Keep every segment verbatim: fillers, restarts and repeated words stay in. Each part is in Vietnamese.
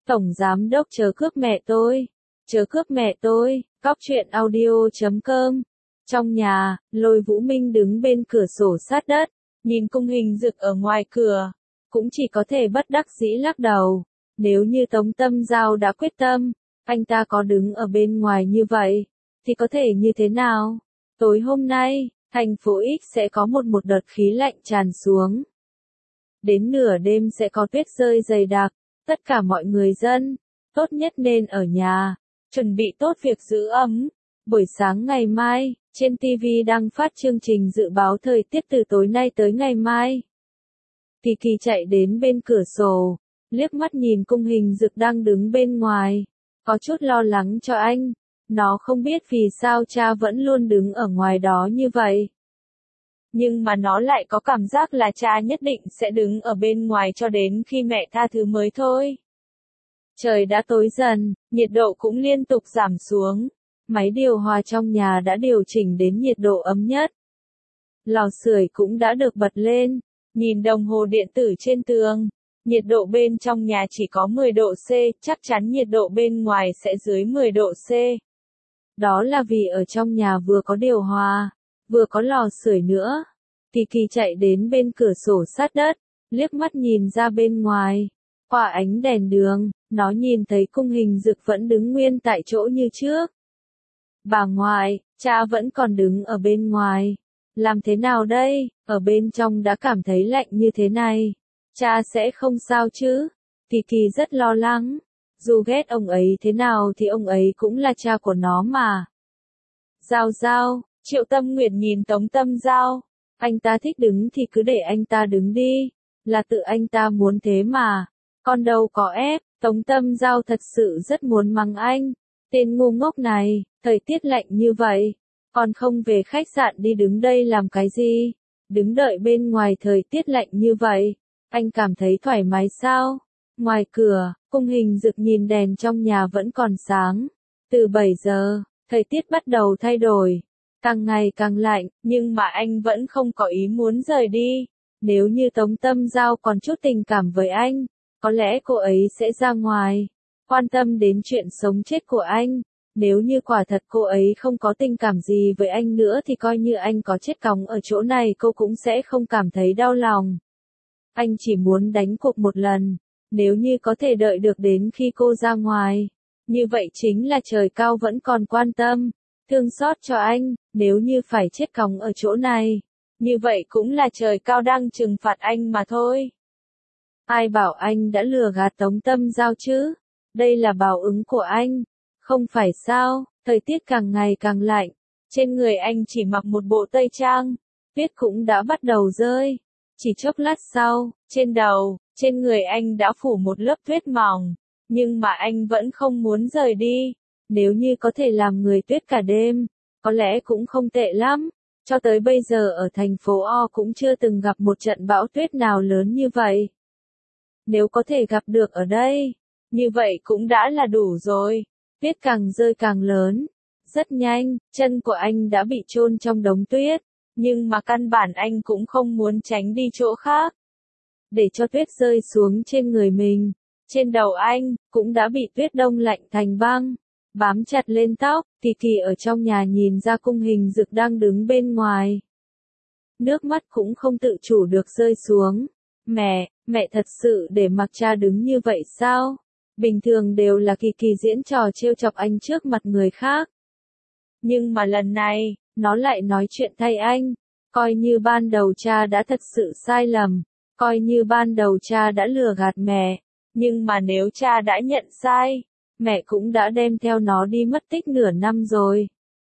Tổng giám đốc chớ cướp mẹ tôi, chớ cướp mẹ tôi, cóc truyện audio chấm com. Trong nhà, Lôi Vũ Minh đứng bên cửa sổ sát đất, nhìn cung hình dực ở ngoài cửa, cũng chỉ có thể bất đắc dĩ lắc đầu. Nếu như Tống Tâm Giao đã quyết tâm, anh ta có đứng ở bên ngoài như vậy, thì có thể như thế nào? Tối hôm nay, thành phố X sẽ có một một đợt khí lạnh tràn xuống. Đến nửa đêm sẽ có tuyết rơi dày đặc, tất cả mọi người dân, tốt nhất nên ở nhà, chuẩn bị tốt việc giữ ấm. Buổi sáng ngày mai, trên ti vi đang phát chương trình dự báo thời tiết từ tối nay tới ngày mai. Kỳ Kỳ chạy đến bên cửa sổ, liếc mắt nhìn cung hình dực đang đứng bên ngoài, có chút lo lắng cho anh. Nó không biết vì sao cha vẫn luôn đứng ở ngoài đó như vậy. Nhưng mà nó lại có cảm giác là cha nhất định sẽ đứng ở bên ngoài cho đến khi mẹ tha thứ mới thôi. Trời đã tối dần, nhiệt độ cũng liên tục giảm xuống. Máy điều hòa trong nhà đã điều chỉnh đến nhiệt độ ấm nhất. Lò sưởi cũng đã được bật lên. Nhìn đồng hồ điện tử trên tường, nhiệt độ bên trong nhà chỉ có mười độ C, chắc chắn nhiệt độ bên ngoài sẽ dưới mười độ C. Đó là vì ở trong nhà vừa có điều hòa, vừa có lò sưởi nữa. Kỳ Kỳ chạy đến bên cửa sổ sát đất, liếc mắt nhìn ra bên ngoài. Qua ánh đèn đường, nó nhìn thấy cung hình dực vẫn đứng nguyên tại chỗ như trước. Bà ngoại, cha vẫn còn đứng ở bên ngoài. Làm thế nào đây? Ở bên trong đã cảm thấy lạnh như thế này. Cha sẽ không sao chứ? Kỳ Kỳ rất lo lắng. Dù ghét ông ấy thế nào thì ông ấy cũng là cha của nó mà. Giao Giao, Triệu Tâm Nguyệt nhìn Tống Tâm Giao. Anh ta thích đứng thì cứ để anh ta đứng đi. Là tự anh ta muốn thế mà. Con đâu có ép. Tống Tâm Giao thật sự rất muốn mắng anh. Tên ngu ngốc này, thời tiết lạnh như vậy. Còn không về khách sạn đi đứng đây làm cái gì? Đứng đợi bên ngoài thời tiết lạnh như vậy. Anh cảm thấy thoải mái sao? Ngoài cửa, cung hình dực nhìn đèn trong nhà vẫn còn sáng. Từ bảy giờ, thời tiết bắt đầu thay đổi. Càng ngày càng lạnh, nhưng mà anh vẫn không có ý muốn rời đi. Nếu như Tống Tâm Giao còn chút tình cảm với anh, có lẽ cô ấy sẽ ra ngoài, quan tâm đến chuyện sống chết của anh. Nếu như quả thật cô ấy không có tình cảm gì với anh nữa thì coi như anh có chết cóng ở chỗ này cô cũng sẽ không cảm thấy đau lòng. Anh chỉ muốn đánh cuộc một lần, nếu như có thể đợi được đến khi cô ra ngoài. Như vậy chính là trời cao vẫn còn quan tâm, thương xót cho anh, nếu như phải chết cóng ở chỗ này. Như vậy cũng là trời cao đang trừng phạt anh mà thôi. Ai bảo anh đã lừa gạt Tống Tâm Giao chứ? Đây là báo ứng của anh. Không phải sao, thời tiết càng ngày càng lạnh. Trên người anh chỉ mặc một bộ tây trang. Tuyết cũng đã bắt đầu rơi. Chỉ chốc lát sau, trên đầu, trên người anh đã phủ một lớp tuyết mỏng. Nhưng mà anh vẫn không muốn rời đi. Nếu như có thể làm người tuyết cả đêm, có lẽ cũng không tệ lắm. Cho tới bây giờ ở thành phố O cũng chưa từng gặp một trận bão tuyết nào lớn như vậy. Nếu có thể gặp được ở đây, như vậy cũng đã là đủ rồi. Tuyết càng rơi càng lớn. Rất nhanh, chân của anh đã bị chôn trong đống tuyết. Nhưng mà căn bản anh cũng không muốn tránh đi chỗ khác. Để cho tuyết rơi xuống trên người mình. Trên đầu anh, cũng đã bị tuyết đông lạnh thành băng. Bám chặt lên tóc, Kỳ Kỳ ở trong nhà nhìn ra cung hình dực đang đứng bên ngoài. Nước mắt cũng không tự chủ được rơi xuống. Mẹ, mẹ thật sự để mặc cha đứng như vậy sao? Bình thường đều là Kỳ Kỳ diễn trò trêu chọc anh trước mặt người khác. Nhưng mà lần này, nó lại nói chuyện thay anh. Coi như ban đầu cha đã thật sự sai lầm. Coi như ban đầu cha đã lừa gạt mẹ. Nhưng mà nếu cha đã nhận sai, mẹ cũng đã đem theo nó đi mất tích nửa năm rồi.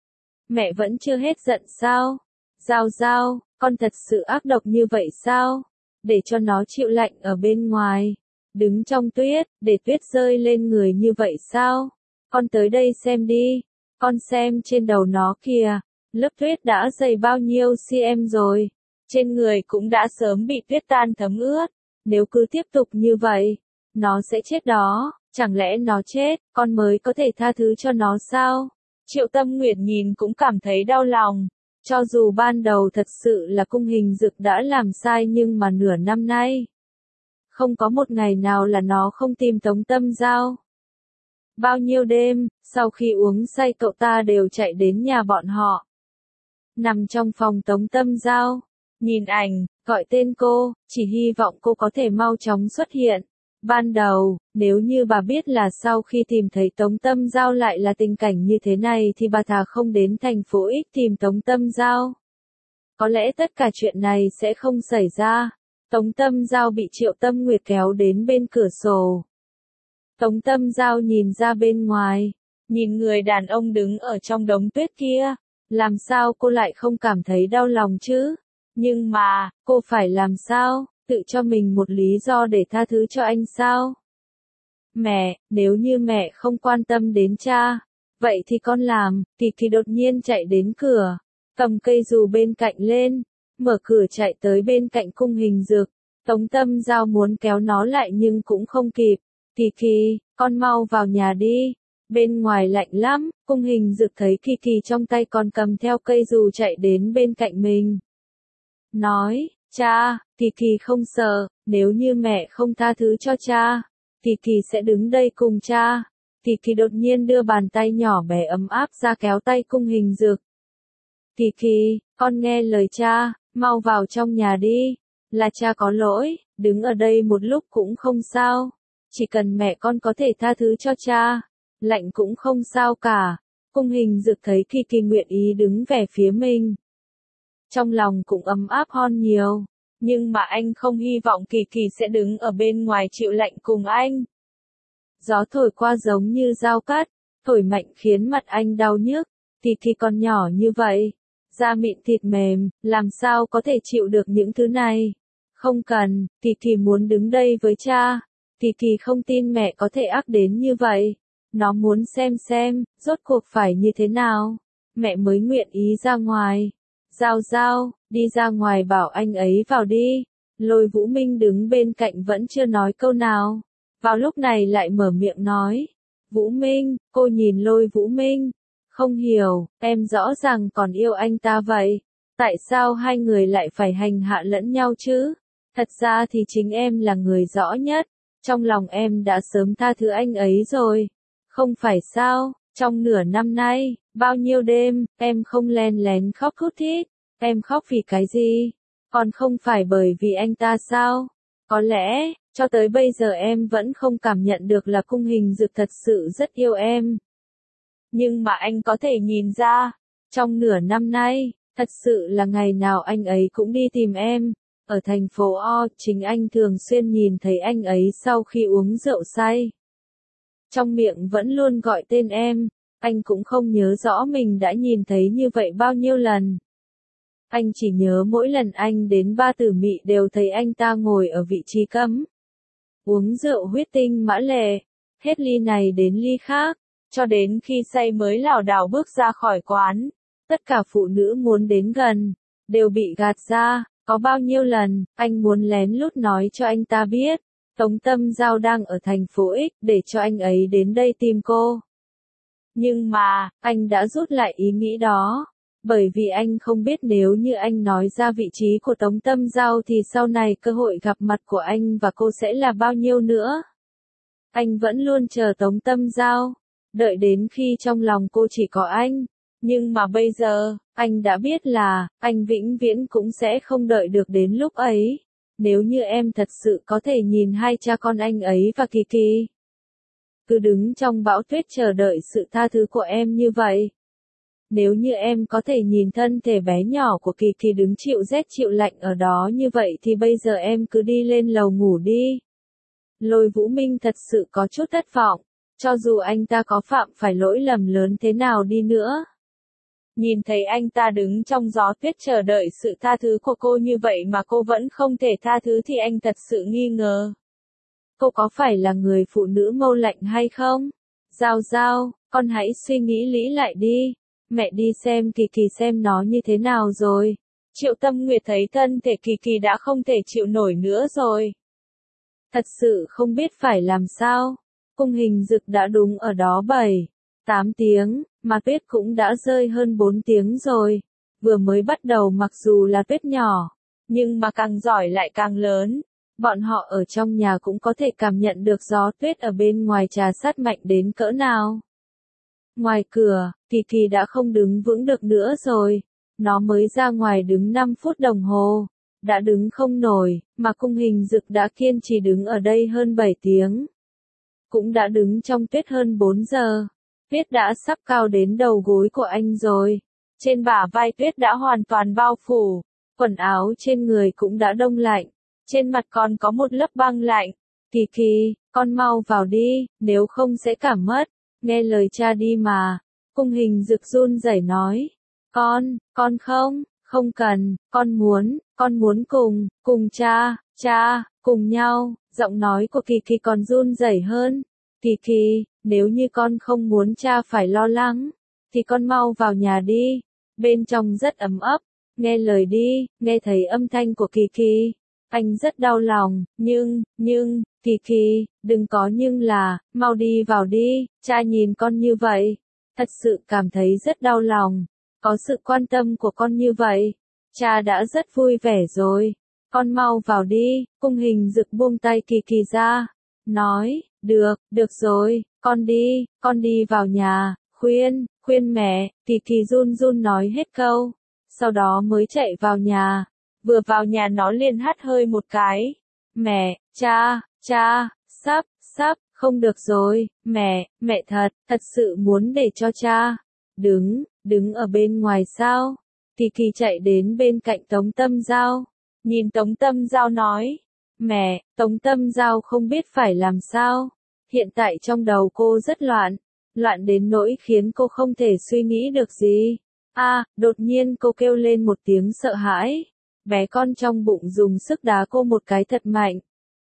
Mẹ vẫn chưa hết giận sao? Giao Giao, con thật sự ác độc như vậy sao? Để cho nó chịu lạnh ở bên ngoài. Đứng trong tuyết, để tuyết rơi lên người như vậy sao? Con tới đây xem đi. Con xem trên đầu nó kìa. Lớp tuyết đã dày bao nhiêu cm rồi. Trên người cũng đã sớm bị tuyết tan thấm ướt. Nếu cứ tiếp tục như vậy, nó sẽ chết đó. Chẳng lẽ nó chết, con mới có thể tha thứ cho nó sao? Triệu Tâm Nguyệt nhìn cũng cảm thấy đau lòng. Cho dù ban đầu thật sự là cung hình dực đã làm sai nhưng mà nửa năm nay, Không có một ngày nào là nó không tìm Tống Tâm Giao. Bao nhiêu đêm, sau khi uống say cậu ta đều chạy đến nhà bọn họ. Nằm trong phòng Tống Tâm Giao, nhìn ảnh, gọi tên cô, chỉ hy vọng cô có thể mau chóng xuất hiện. Ban đầu, nếu như bà biết là sau khi tìm thấy Tống Tâm Giao lại là tình cảnh như thế này thì bà thà không đến thành phố X tìm Tống Tâm Giao. Có lẽ tất cả chuyện này sẽ không xảy ra. Tống Tâm Giao bị Triệu Tâm Nguyệt kéo đến bên cửa sổ. Tống Tâm Giao nhìn ra bên ngoài, nhìn người đàn ông đứng ở trong đống tuyết kia. Làm sao cô lại không cảm thấy đau lòng chứ? Nhưng mà, cô phải làm sao? Tự cho mình một lý do để tha thứ cho anh sao? Mẹ, nếu như mẹ không quan tâm đến cha, vậy thì con làm. Kỳ Kỳ đột nhiên chạy đến cửa, cầm cây dù bên cạnh lên, mở cửa chạy tới bên cạnh Cung Hình Dực. Tống Tâm Giao muốn kéo nó lại nhưng cũng không kịp. Kỳ Kỳ, con mau vào nhà đi. Bên ngoài lạnh lắm. Cung Hình Dực thấy Kỳ Kỳ trong tay còn cầm theo cây dù chạy đến bên cạnh mình. Nói, cha, Kỳ Kỳ không sợ, nếu như mẹ không tha thứ cho cha, Kỳ Kỳ sẽ đứng đây cùng cha. Kỳ Kỳ đột nhiên đưa bàn tay nhỏ bé ấm áp ra kéo tay Cung Hình Dực. Kỳ Kỳ, con nghe lời cha, mau vào trong nhà đi. Là cha có lỗi, đứng ở đây một lúc cũng không sao. Chỉ cần mẹ con có thể tha thứ cho cha, lạnh cũng không sao cả. Cung Hình Dực thấy Kỳ Kỳ nguyện ý đứng về phía mình, trong lòng cũng ấm áp hơn nhiều. Nhưng mà anh không hy vọng Kỳ Kỳ sẽ đứng ở bên ngoài chịu lạnh cùng anh. Gió thổi qua giống như dao cắt, thổi mạnh khiến mặt anh đau nhức. Kỳ Kỳ còn nhỏ như vậy, da mịn thịt mềm, làm sao có thể chịu được những thứ này. Không cần, Kỳ Kỳ muốn đứng đây với cha. Kỳ Kỳ không tin mẹ có thể ác đến như vậy. Nó muốn xem xem, rốt cuộc phải như thế nào. Mẹ mới nguyện ý ra ngoài. Giao Giao, đi ra ngoài bảo anh ấy vào đi. Lôi Vũ Minh đứng bên cạnh vẫn chưa nói câu nào. Vào lúc này lại mở miệng nói. Vũ Minh, cô nhìn Lôi Vũ Minh. Không hiểu, em rõ ràng còn yêu anh ta vậy. Tại sao hai người lại phải hành hạ lẫn nhau chứ? Thật ra thì chính em là người rõ nhất. Trong lòng em đã sớm tha thứ anh ấy rồi. Không phải sao, trong nửa năm nay, bao nhiêu đêm, em không len lén khóc thút thít. Em khóc vì cái gì? Còn không phải bởi vì anh ta sao? Có lẽ, cho tới bây giờ em vẫn không cảm nhận được là Cung Hình Dực thật sự rất yêu em. Nhưng mà anh có thể nhìn ra, trong nửa năm nay, thật sự là ngày nào anh ấy cũng đi tìm em. Ở thành phố O, chính anh thường xuyên nhìn thấy anh ấy sau khi uống rượu say. Trong miệng vẫn luôn gọi tên em, anh cũng không nhớ rõ mình đã nhìn thấy như vậy bao nhiêu lần. Anh chỉ nhớ mỗi lần anh đến Ba Tử Mị đều thấy anh ta ngồi ở vị trí cấm. Uống rượu huyết tinh mã lệ, hết ly này đến ly khác, cho đến khi say mới lảo đảo bước ra khỏi quán. Tất cả phụ nữ muốn đến gần, đều bị gạt ra. Có bao nhiêu lần, anh muốn lén lút nói cho anh ta biết, Tống Tâm Giao đang ở thành phố X để cho anh ấy đến đây tìm cô. Nhưng mà, anh đã rút lại ý nghĩ đó, bởi vì anh không biết nếu như anh nói ra vị trí của Tống Tâm Giao thì sau này cơ hội gặp mặt của anh và cô sẽ là bao nhiêu nữa. Anh vẫn luôn chờ Tống Tâm Giao, đợi đến khi trong lòng cô chỉ có anh. Nhưng mà bây giờ, anh đã biết là, anh vĩnh viễn cũng sẽ không đợi được đến lúc ấy. Nếu như em thật sự có thể nhìn hai cha con anh ấy và Kỳ Kỳ, cứ đứng trong bão tuyết chờ đợi sự tha thứ của em như vậy. Nếu như em có thể nhìn thân thể bé nhỏ của Kỳ Kỳ đứng chịu rét chịu lạnh ở đó như vậy thì bây giờ em cứ đi lên lầu ngủ đi. Lôi Vũ Minh thật sự có chút thất vọng, cho dù anh ta có phạm phải lỗi lầm lớn thế nào đi nữa. Nhìn thấy anh ta đứng trong gió tuyết chờ đợi sự tha thứ của cô như vậy mà cô vẫn không thể tha thứ thì anh thật sự nghi ngờ. Cô có phải là người phụ nữ mâu lạnh hay không? Giao Giao, con hãy suy nghĩ lý lại đi. Mẹ đi xem Kỳ Kỳ xem nó như thế nào rồi. Triệu Tâm Nguyệt thấy thân thể Kỳ Kỳ đã không thể chịu nổi nữa rồi. Thật sự không biết phải làm sao. Cung Hình Dực đã đúng ở đó bảy, tám tiếng, mà tuyết cũng đã rơi hơn bốn tiếng rồi. Vừa mới bắt đầu mặc dù là tuyết nhỏ, nhưng mà càng giỏi lại càng lớn. Bọn họ ở trong nhà cũng có thể cảm nhận được gió tuyết ở bên ngoài trà sát mạnh đến cỡ nào. Ngoài cửa, Kỳ Kỳ đã không đứng vững được nữa rồi. Nó mới ra ngoài đứng năm phút đồng hồ. Đã đứng không nổi, mà Cung Hình Dực đã kiên trì đứng ở đây hơn bảy tiếng. Cũng đã đứng trong tuyết hơn bốn giờ. Tuyết đã sắp cao đến đầu gối của anh rồi. Trên bả vai tuyết đã hoàn toàn bao phủ. Quần áo trên người cũng đã đông lạnh. Trên mặt còn có một lớp băng lạnh. Kỳ Kỳ, con mau vào đi, nếu không sẽ cảm mất. Nghe lời cha đi mà. Cung Hình Dực run rẩy nói. Con, con không, không cần, con muốn, con muốn cùng, cùng cha, cha, cùng nhau. Giọng nói của Kỳ Kỳ còn run rẩy hơn. Kỳ Kỳ, nếu như con không muốn cha phải lo lắng, thì con mau vào nhà đi. Bên trong rất ấm ấp. Nghe lời đi, nghe thấy âm thanh của Kỳ Kỳ. Anh rất đau lòng, nhưng, nhưng, Kỳ Kỳ, đừng có nhưng là, mau đi vào đi, cha nhìn con như vậy. Thật sự cảm thấy rất đau lòng, có sự quan tâm của con như vậy. Cha đã rất vui vẻ rồi, con mau vào đi. Cung Hình Dực buông tay Kỳ Kỳ ra, nói, được, được rồi, con đi, con đi vào nhà, khuyên, khuyên mẹ. Kỳ Kỳ run run nói hết câu, sau đó mới chạy vào nhà. Vừa vào nhà nó liền hắt hơi một cái. Mẹ, cha, cha, sắp, sắp, không được rồi, mẹ, mẹ thật, thật sự muốn để cho cha. Đứng, đứng ở bên ngoài sao? Kỳ Kỳ chạy đến bên cạnh Tống Tâm Giao. Nhìn Tống Tâm Giao nói. Mẹ, Tống Tâm Giao không biết phải làm sao. Hiện tại trong đầu cô rất loạn. Loạn đến nỗi khiến cô không thể suy nghĩ được gì. À, đột nhiên cô kêu lên một tiếng sợ hãi. Bé con trong bụng dùng sức đá cô một cái thật mạnh.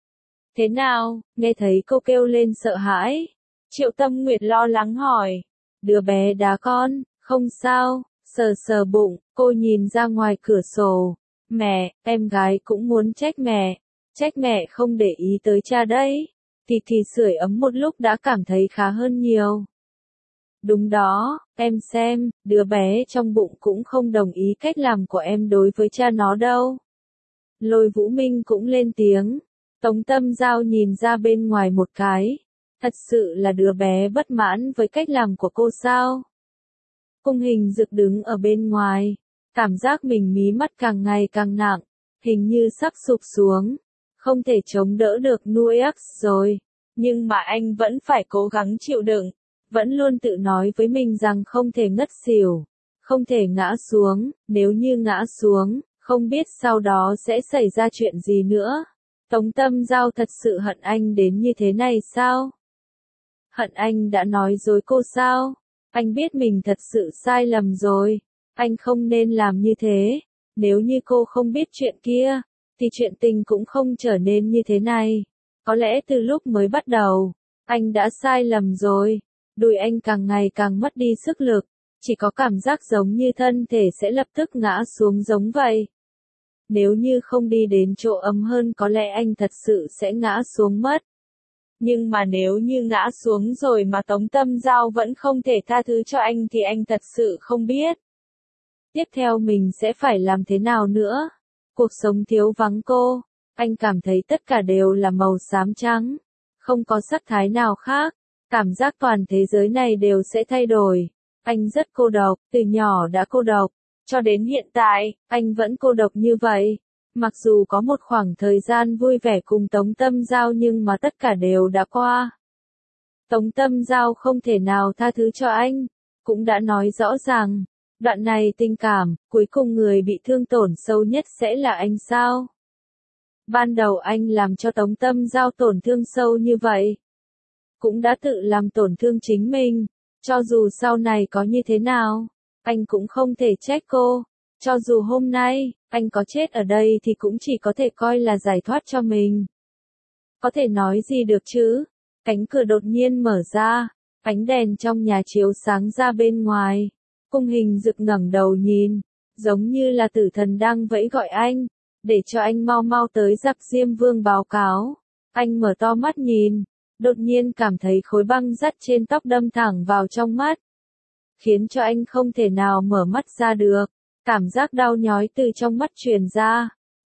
Thế nào? Nghe thấy cô kêu lên sợ hãi. Triệu Tâm Nguyệt lo lắng hỏi. Đứa bé đá con, không sao, sờ sờ bụng, cô nhìn ra ngoài cửa sổ. Mẹ, em gái cũng muốn trách mẹ. Trách mẹ không để ý tới cha đấy. Kỳ Kỳ sưởi ấm một lúc đã cảm thấy khá hơn nhiều. Đúng đó, em xem, đứa bé trong bụng cũng không đồng ý cách làm của em đối với cha nó đâu. Lôi Vũ Minh cũng lên tiếng. Tống Tâm Giao nhìn ra bên ngoài một cái. Thật sự là đứa bé bất mãn với cách làm của cô sao? Cung Hình Dực đứng ở bên ngoài. Cảm giác mình mí mắt càng ngày càng nặng. Hình như sắp sụp xuống. Không thể chống đỡ được nuôi ác rồi. Nhưng mà anh vẫn phải cố gắng chịu đựng. Vẫn luôn tự nói với mình rằng không thể ngất xỉu. Không thể ngã xuống. Nếu như ngã xuống, không biết sau đó sẽ xảy ra chuyện gì nữa. Tống Tâm Giao thật sự hận anh đến như thế này sao? Hận anh đã nói dối cô sao? Anh biết mình thật sự sai lầm rồi. Anh không nên làm như thế. Nếu như cô không biết chuyện kia, thì chuyện tình cũng không trở nên như thế này. Có lẽ từ lúc mới bắt đầu, anh đã sai lầm rồi. Đùi anh càng ngày càng mất đi sức lực. Chỉ có cảm giác giống như thân thể sẽ lập tức ngã xuống giống vậy. Nếu như không đi đến chỗ ấm hơn có lẽ anh thật sự sẽ ngã xuống mất. Nhưng mà nếu như ngã xuống rồi mà Tống Tâm Giao vẫn không thể tha thứ cho anh thì anh thật sự không biết. Tiếp theo mình sẽ phải làm thế nào nữa? Cuộc sống thiếu vắng cô. Anh cảm thấy tất cả đều là màu xám trắng. Không có sắc thái nào khác. Cảm giác toàn thế giới này đều sẽ thay đổi. Anh rất cô độc, từ nhỏ đã cô độc. Cho đến hiện tại, anh vẫn cô độc như vậy. Mặc dù có một khoảng thời gian vui vẻ cùng Tống Tâm Giao nhưng mà tất cả đều đã qua. Tống Tâm Giao không thể nào tha thứ cho anh. Cũng đã nói rõ ràng, đoạn này tình cảm, cuối cùng người bị thương tổn sâu nhất sẽ là anh sao? Ban đầu anh làm cho Tống Tâm Giao tổn thương sâu như vậy. Cũng đã tự làm tổn thương chính mình. Cho dù sau này có như thế nào, anh cũng không thể trách cô. Cho dù hôm nay, anh có chết ở đây thì cũng chỉ có thể coi là giải thoát cho mình. Có thể nói gì được chứ? Cánh cửa đột nhiên mở ra, ánh đèn trong nhà chiếu sáng ra bên ngoài. Cung Hình Dực ngẩng đầu nhìn, giống như là tử thần đang vẫy gọi anh, để cho anh mau mau tới Giặc Diêm Vương báo cáo. Anh mở to mắt nhìn, đột nhiên cảm thấy khối băng dắt trên tóc đâm thẳng vào trong mắt, khiến cho anh không thể nào mở mắt ra được. Cảm giác đau nhói từ trong mắt truyền ra,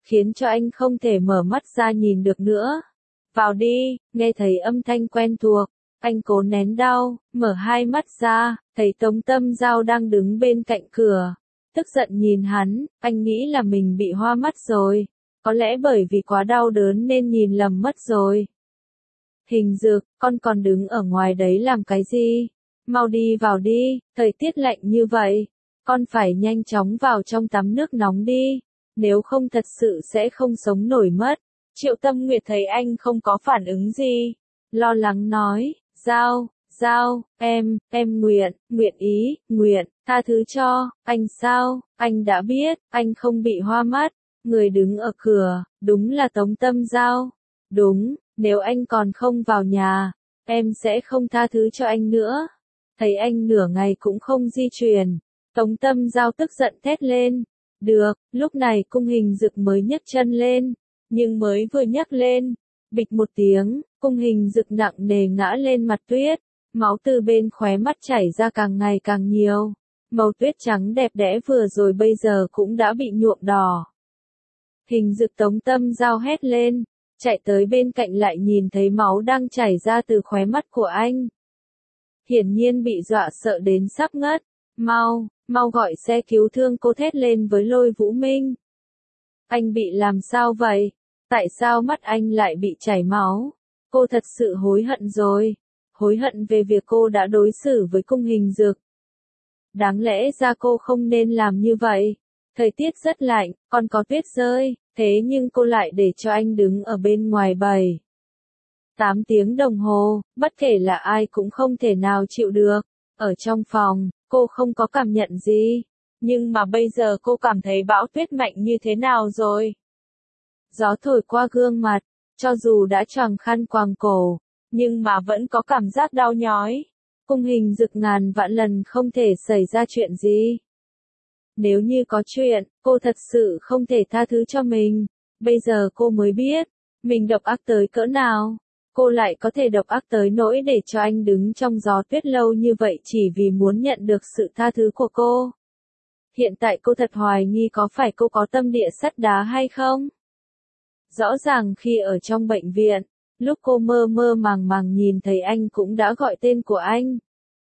khiến cho anh không thể mở mắt ra nhìn được nữa. Vào đi, nghe thấy âm thanh quen thuộc, anh cố nén đau, mở hai mắt ra, thấy Tống Tâm Giao đang đứng bên cạnh cửa. Tức giận nhìn hắn, anh nghĩ là mình bị hoa mắt rồi. Có lẽ bởi vì quá đau đớn nên nhìn lầm mất rồi. Hình Dực, con còn đứng ở ngoài đấy làm cái gì? Mau đi vào đi, thời tiết lạnh như vậy. Con phải nhanh chóng vào trong tắm nước nóng đi. Nếu không thật sự sẽ không sống nổi mất. Triệu Tâm Nguyệt thấy anh không có phản ứng gì. Lo lắng nói, Giao, Giao, em, em nguyện, nguyện ý, nguyện, tha thứ cho, anh sao, anh đã biết, anh không bị hoa mắt. Người đứng ở cửa, đúng là Tống Tâm Giao. Đúng, nếu anh còn không vào nhà, em sẽ không tha thứ cho anh nữa. Thấy anh nửa ngày cũng không di chuyển, Tống Tâm Giao tức giận thét lên. Được, lúc này Cung Hình Dực mới nhấc chân lên, nhưng mới vừa nhấc lên, bịch một tiếng, Cung Hình Dực nặng nề ngã lên mặt tuyết, máu từ bên khóe mắt chảy ra càng ngày càng nhiều. Màu tuyết trắng đẹp đẽ vừa rồi bây giờ cũng đã bị nhuộm đỏ. Hình Dực Tống Tâm Giao hét lên, chạy tới bên cạnh lại nhìn thấy máu đang chảy ra từ khóe mắt của anh. Hiển nhiên bị dọa sợ đến sắp ngất. Mau, mau gọi xe cứu thương, cô thét lên với Lôi Vũ Minh. Anh bị làm sao vậy? Tại sao mắt anh lại bị chảy máu? Cô thật sự hối hận rồi. Hối hận về việc cô đã đối xử với Cung Hình Dực. Đáng lẽ ra cô không nên làm như vậy. Thời tiết rất lạnh, còn có tuyết rơi, thế nhưng cô lại để cho anh đứng ở bên ngoài bảy tám tiếng đồng hồ, bất kể là ai cũng không thể nào chịu được. Ở trong phòng, cô không có cảm nhận gì, nhưng mà bây giờ cô cảm thấy bão tuyết mạnh như thế nào rồi. Gió thổi qua gương mặt, cho dù đã choàng khăn quàng cổ, nhưng mà vẫn có cảm giác đau nhói. Cung Hình Dực ngàn vạn lần không thể xảy ra chuyện gì. Nếu như có chuyện, cô thật sự không thể tha thứ cho mình. Bây giờ cô mới biết, mình độc ác tới cỡ nào. Cô lại có thể độc ác tới nỗi để cho anh đứng trong gió tuyết lâu như vậy chỉ vì muốn nhận được sự tha thứ của cô. Hiện tại cô thật hoài nghi có phải cô có tâm địa sắt đá hay không? Rõ ràng khi ở trong bệnh viện, lúc cô mơ mơ màng màng nhìn thấy anh cũng đã gọi tên của anh.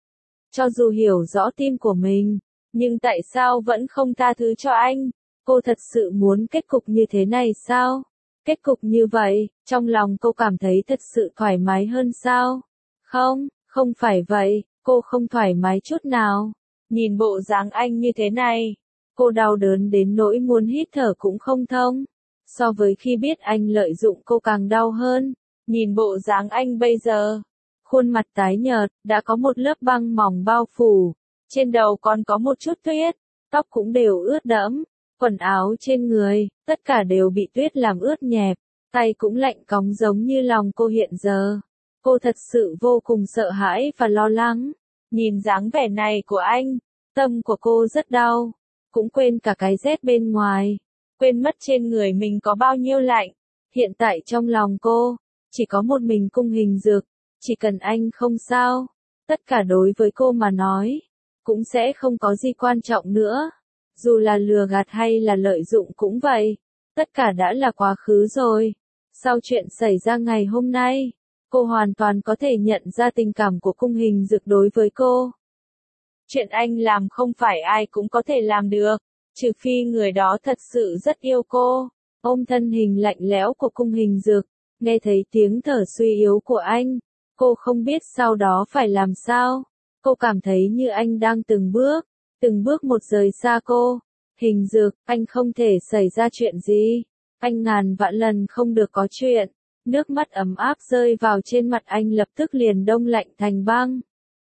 Cho dù hiểu rõ tim của mình, nhưng tại sao vẫn không tha thứ cho anh? Cô thật sự muốn kết cục như thế này sao? Kết cục như vậy, trong lòng cô cảm thấy thật sự thoải mái hơn sao? Không, không phải vậy, cô không thoải mái chút nào. Nhìn bộ dáng anh như thế này, cô đau đớn đến nỗi muốn hít thở cũng không thông. So với khi biết anh lợi dụng cô càng đau hơn. Nhìn bộ dáng anh bây giờ, khuôn mặt tái nhợt, đã có một lớp băng mỏng bao phủ, trên đầu còn có một chút tuyết, tóc cũng đều ướt đẫm. Quần áo trên người, tất cả đều bị tuyết làm ướt nhẹp, tay cũng lạnh cóng giống như lòng cô hiện giờ. Cô thật sự vô cùng sợ hãi và lo lắng. Nhìn dáng vẻ này của anh, tâm của cô rất đau, cũng quên cả cái rét bên ngoài, quên mất trên người mình có bao nhiêu lạnh. Hiện tại trong lòng cô, chỉ có một mình Cung Hình Dực, chỉ cần anh không sao, tất cả đối với cô mà nói, cũng sẽ không có gì quan trọng nữa. Dù là lừa gạt hay là lợi dụng cũng vậy, tất cả đã là quá khứ rồi. Sau chuyện xảy ra ngày hôm nay, cô hoàn toàn có thể nhận ra tình cảm của Cung Hình Dực đối với cô. Chuyện anh làm không phải ai cũng có thể làm được, trừ phi người đó thật sự rất yêu cô. Ôm thân hình lạnh lẽo của Cung Hình Dực, nghe thấy tiếng thở suy yếu của anh, cô không biết sau đó phải làm sao. Cô cảm thấy như anh đang từng bước, từng bước một rời xa cô. Hình Dực, anh không thể xảy ra chuyện gì. Anh ngàn vạn lần không được có chuyện. Nước mắt ấm áp rơi vào trên mặt anh lập tức liền đông lạnh thành băng.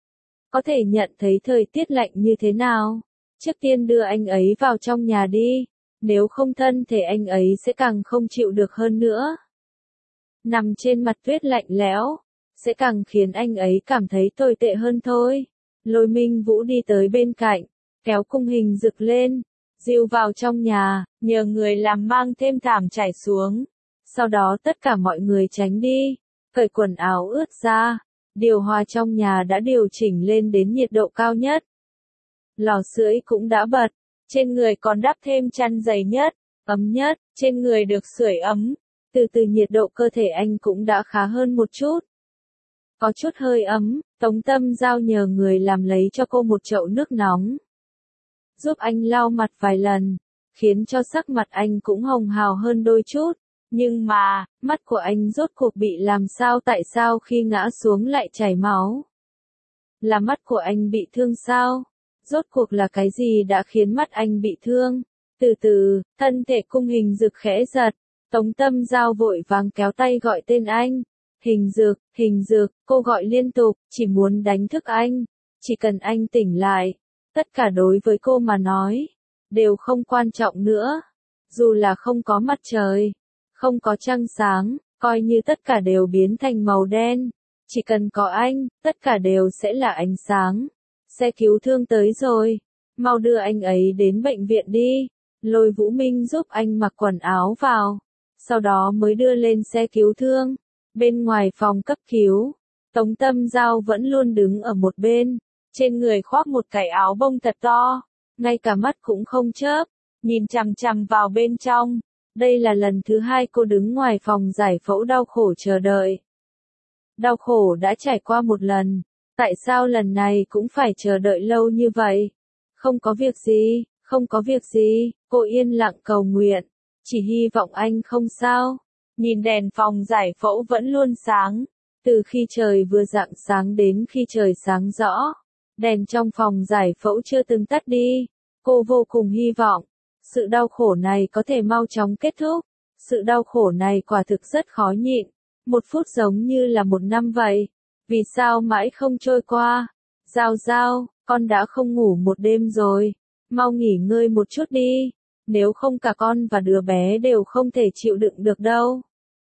Có thể nhận thấy thời tiết lạnh như thế nào. Trước tiên đưa anh ấy vào trong nhà đi. Nếu không thân thể anh ấy sẽ càng không chịu được hơn nữa. Nằm trên mặt tuyết lạnh lẽo, sẽ càng khiến anh ấy cảm thấy tồi tệ hơn thôi. Lôi Minh Vũ đi tới bên cạnh, kéo Cung Hình Dực lên, dìu vào trong nhà, nhờ người làm mang thêm thảm trải xuống. Sau đó tất cả mọi người tránh đi, cởi quần áo ướt ra. Điều hòa trong nhà đã điều chỉnh lên đến nhiệt độ cao nhất. Lò sưởi cũng đã bật, trên người còn đắp thêm chăn dày nhất. ấm nhất, trên người được sưởi ấm. Từ từ nhiệt độ cơ thể anh cũng đã khá hơn một chút. Có chút hơi ấm, Tống Tâm Giao nhờ người làm lấy cho cô một chậu nước nóng. Giúp anh lau mặt vài lần, khiến cho sắc mặt anh cũng hồng hào hơn đôi chút. Nhưng mà, mắt của anh rốt cuộc bị làm sao tại sao khi ngã xuống lại chảy máu? Là mắt của anh bị thương sao? Rốt cuộc là cái gì đã khiến mắt anh bị thương? Từ từ, thân thể Cung Hình Dực khẽ giật, Tống Tâm Giao vội vàng kéo tay gọi tên anh. Hình Dực, Hình Dực, cô gọi liên tục, chỉ muốn đánh thức anh. Chỉ cần anh tỉnh lại, tất cả đối với cô mà nói, đều không quan trọng nữa. Dù là không có mặt trời, không có trăng sáng, coi như tất cả đều biến thành màu đen. Chỉ cần có anh, tất cả đều sẽ là ánh sáng. Xe cứu thương tới rồi, mau đưa anh ấy đến bệnh viện đi. Lôi Vũ Minh giúp anh mặc quần áo vào, sau đó mới đưa lên xe cứu thương. Bên ngoài phòng cấp cứu, Tống Tâm Giao vẫn luôn đứng ở một bên, trên người khoác một cái áo bông thật to, ngay cả mắt cũng không chớp, nhìn chằm chằm vào bên trong. Đây là lần thứ hai cô đứng ngoài phòng giải phẫu đau khổ chờ đợi. Đau khổ đã trải qua một lần, tại sao lần này cũng phải chờ đợi lâu như vậy? Không có việc gì, không có việc gì, cô yên lặng cầu nguyện, chỉ hy vọng anh không sao. Nhìn đèn phòng giải phẫu vẫn luôn sáng, từ khi trời vừa rạng sáng đến khi trời sáng rõ, đèn trong phòng giải phẫu chưa từng tắt đi. Cô vô cùng hy vọng, sự đau khổ này có thể mau chóng kết thúc. Sự đau khổ này quả thực rất khó nhịn, một phút giống như là một năm vậy. Vì sao mãi không trôi qua? Giao Giao, con đã không ngủ một đêm rồi, mau nghỉ ngơi một chút đi, nếu không cả con và đứa bé đều không thể chịu đựng được đâu.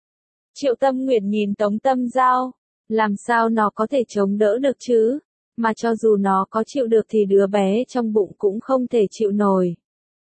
Triệu Tâm Nguyệt nhìn Tống Tâm Giao, làm sao nó có thể chống đỡ được chứ, mà cho dù nó có chịu được thì đứa bé trong bụng cũng không thể chịu nổi.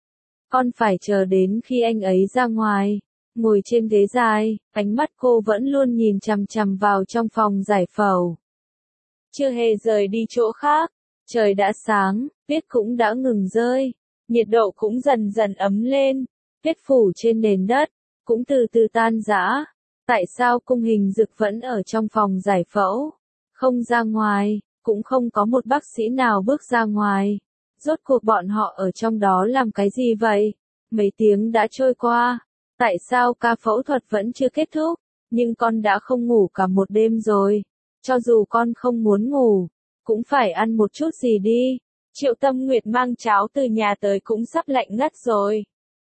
Con phải chờ đến khi anh ấy ra ngoài. Ngồi trên ghế dài, ánh mắt cô vẫn luôn nhìn chằm chằm vào trong phòng giải phẫu. Chưa hề rời đi chỗ khác, trời đã sáng, tuyết cũng đã ngừng rơi, nhiệt độ cũng dần dần ấm lên, tuyết phủ trên nền đất, cũng từ từ tan rã. Tại sao Cung Hình Dực vẫn ở trong phòng giải phẫu? Không ra ngoài, cũng không có một bác sĩ nào bước ra ngoài. Rốt cuộc bọn họ ở trong đó làm cái gì vậy? Mấy tiếng đã trôi qua. Tại sao ca phẫu thuật vẫn chưa kết thúc? Nhưng con đã không ngủ cả một đêm rồi. Cho dù con không muốn ngủ, cũng phải ăn một chút gì đi. Triệu Tâm Nguyệt mang cháo từ nhà tới cũng sắp lạnh ngắt rồi.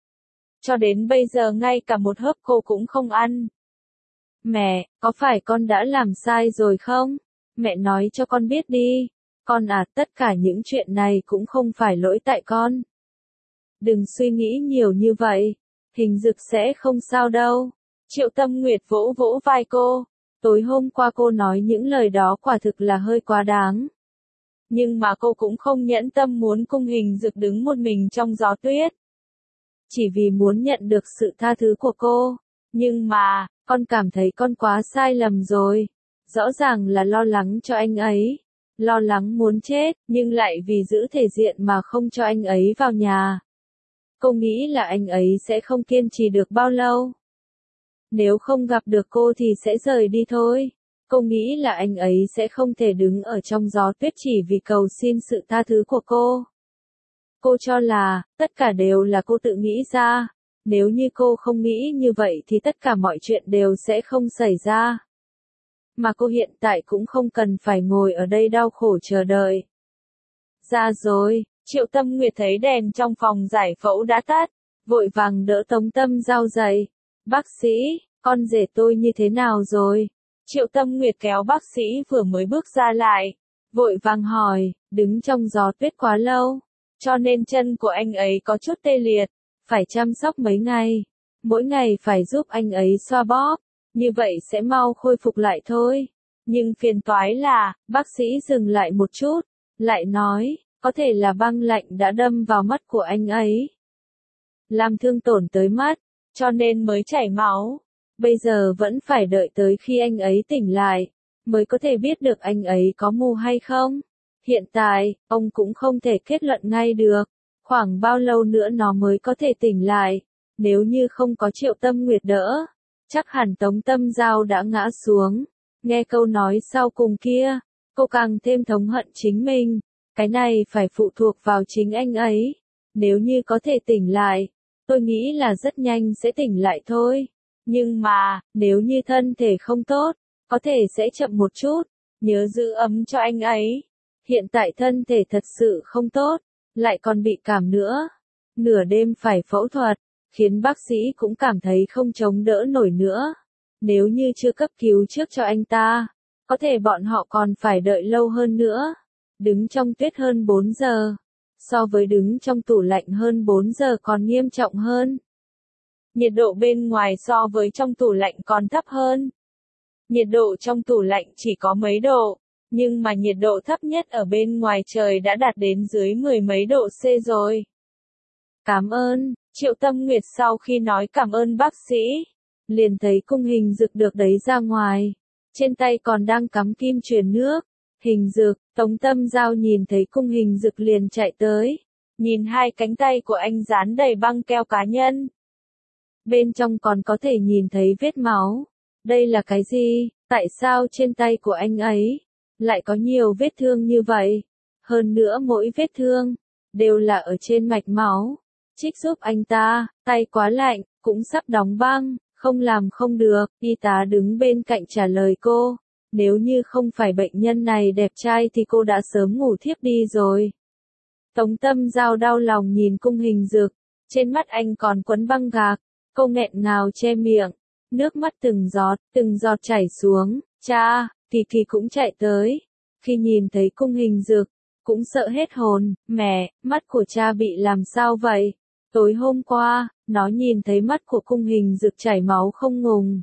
Cho đến bây giờ ngay cả một hớp cô cũng không ăn. Mẹ, có phải con đã làm sai rồi không? Mẹ nói cho con biết đi. Con à, tất cả những chuyện này cũng không phải lỗi tại con. Đừng suy nghĩ nhiều như vậy. Hình Dực sẽ không sao đâu. Triệu Tâm Nguyệt vỗ vỗ vai cô. Tối hôm qua cô nói những lời đó quả thực là hơi quá đáng. Nhưng mà cô cũng không nhẫn tâm muốn Cung Hình Dực đứng một mình trong gió tuyết. Chỉ vì muốn nhận được sự tha thứ của cô. Nhưng mà, con cảm thấy con quá sai lầm rồi. Rõ ràng là lo lắng cho anh ấy. Lo lắng muốn chết, nhưng lại vì giữ thể diện mà không cho anh ấy vào nhà. Cô nghĩ là anh ấy sẽ không kiên trì được bao lâu. Nếu không gặp được cô thì sẽ rời đi thôi. Cô nghĩ là anh ấy sẽ không thể đứng ở trong gió tuyết chỉ vì cầu xin sự tha thứ của cô. Cô cho là, tất cả đều là cô tự nghĩ ra. Nếu như cô không nghĩ như vậy thì tất cả mọi chuyện đều sẽ không xảy ra. Mà cô hiện tại cũng không cần phải ngồi ở đây đau khổ chờ đợi. Ra rồi, Triệu Tâm Nguyệt thấy đèn trong phòng giải phẫu đã tắt, vội vàng đỡ Tống Tâm Giao dậy. Bác sĩ, con rể tôi như thế nào rồi? Triệu Tâm Nguyệt kéo bác sĩ vừa mới bước ra lại, vội vàng hỏi, đứng trong gió tuyết quá lâu, cho nên chân của anh ấy có chút tê liệt, phải chăm sóc mấy ngày, mỗi ngày phải giúp anh ấy xoa bóp, như vậy sẽ mau khôi phục lại thôi. Nhưng phiền toái là, bác sĩ dừng lại một chút, lại nói, có thể là băng lạnh đã đâm vào mắt của anh ấy, làm thương tổn tới mắt, cho nên mới chảy máu. Bây giờ vẫn phải đợi tới khi anh ấy tỉnh lại, mới có thể biết được anh ấy có mù hay không. Hiện tại, ông cũng không thể kết luận ngay được, khoảng bao lâu nữa nó mới có thể tỉnh lại. Nếu như không có Triệu Tâm Nguyệt đỡ, chắc hẳn Tống Tâm Giao đã ngã xuống. Nghe câu nói sau cùng kia, cô càng thêm thống hận chính mình. Cái này phải phụ thuộc vào chính anh ấy. Nếu như có thể tỉnh lại, tôi nghĩ là rất nhanh sẽ tỉnh lại thôi. Nhưng mà, nếu như thân thể không tốt, có thể sẽ chậm một chút. Nhớ giữ ấm cho anh ấy. Hiện tại thân thể thật sự không tốt, lại còn bị cảm nữa. Nửa đêm phải phẫu thuật, khiến bác sĩ cũng cảm thấy không chống đỡ nổi nữa. Nếu như chưa cấp cứu trước cho anh ta, có thể bọn họ còn phải đợi lâu hơn nữa. Đứng trong tuyết hơn bốn giờ, so với đứng trong tủ lạnh hơn bốn giờ còn nghiêm trọng hơn. Nhiệt độ bên ngoài so với trong tủ lạnh còn thấp hơn. Nhiệt độ trong tủ lạnh chỉ có mấy độ, nhưng mà nhiệt độ thấp nhất ở bên ngoài trời đã đạt đến dưới mười mấy độ C rồi. Cảm ơn, Triệu Tâm Nguyệt sau khi nói cảm ơn bác sĩ, liền thấy Cung Hình Dực được đấy ra ngoài. Trên tay còn đang cắm kim truyền nước. Hình Dực, Tống Tâm Giao nhìn thấy Cung Hình Dực liền chạy tới. Nhìn hai cánh tay của anh dán đầy băng keo cá nhân. Bên trong còn có thể nhìn thấy vết máu. Đây là cái gì? Tại sao trên tay của anh ấy lại có nhiều vết thương như vậy? Hơn nữa mỗi vết thương đều là ở trên mạch máu. Trích giúp anh ta, tay quá lạnh, cũng sắp đóng băng, không làm không được. Y tá đứng bên cạnh trả lời cô. Nếu như không phải bệnh nhân này đẹp trai thì cô đã sớm ngủ thiếp đi rồi. Tống Tâm Giao đau lòng nhìn Cung Hình Dực. Trên mắt anh còn quấn băng gạc. Cô nghẹn ngào che miệng. Nước mắt từng giọt, từng giọt chảy xuống. Cha, Kỳ Kỳ cũng chạy tới. Khi nhìn thấy Cung Hình Dực, cũng sợ hết hồn. Mẹ, mắt của cha bị làm sao vậy? Tối hôm qua, nó nhìn thấy mắt của Cung Hình Dực chảy máu không ngừng.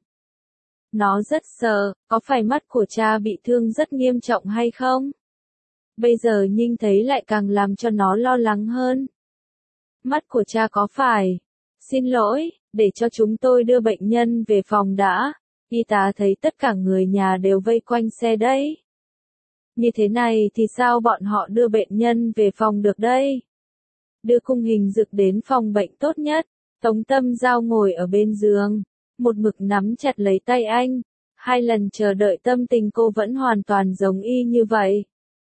Nó rất sợ, có phải mắt của cha bị thương rất nghiêm trọng hay không? Bây giờ nhìn thấy lại càng làm cho nó lo lắng hơn. Mắt của cha có phải? Xin lỗi, để cho chúng tôi đưa bệnh nhân về phòng đã. Y tá thấy tất cả người nhà đều vây quanh xe đấy. Như thế này thì sao bọn họ đưa bệnh nhân về phòng được đây? Đưa Cung Hình Dực đến phòng bệnh tốt nhất. Tống Tâm Giao ngồi ở bên giường, một mực nắm chặt lấy tay anh. Hai lần chờ đợi tâm tình cô vẫn hoàn toàn giống y như vậy.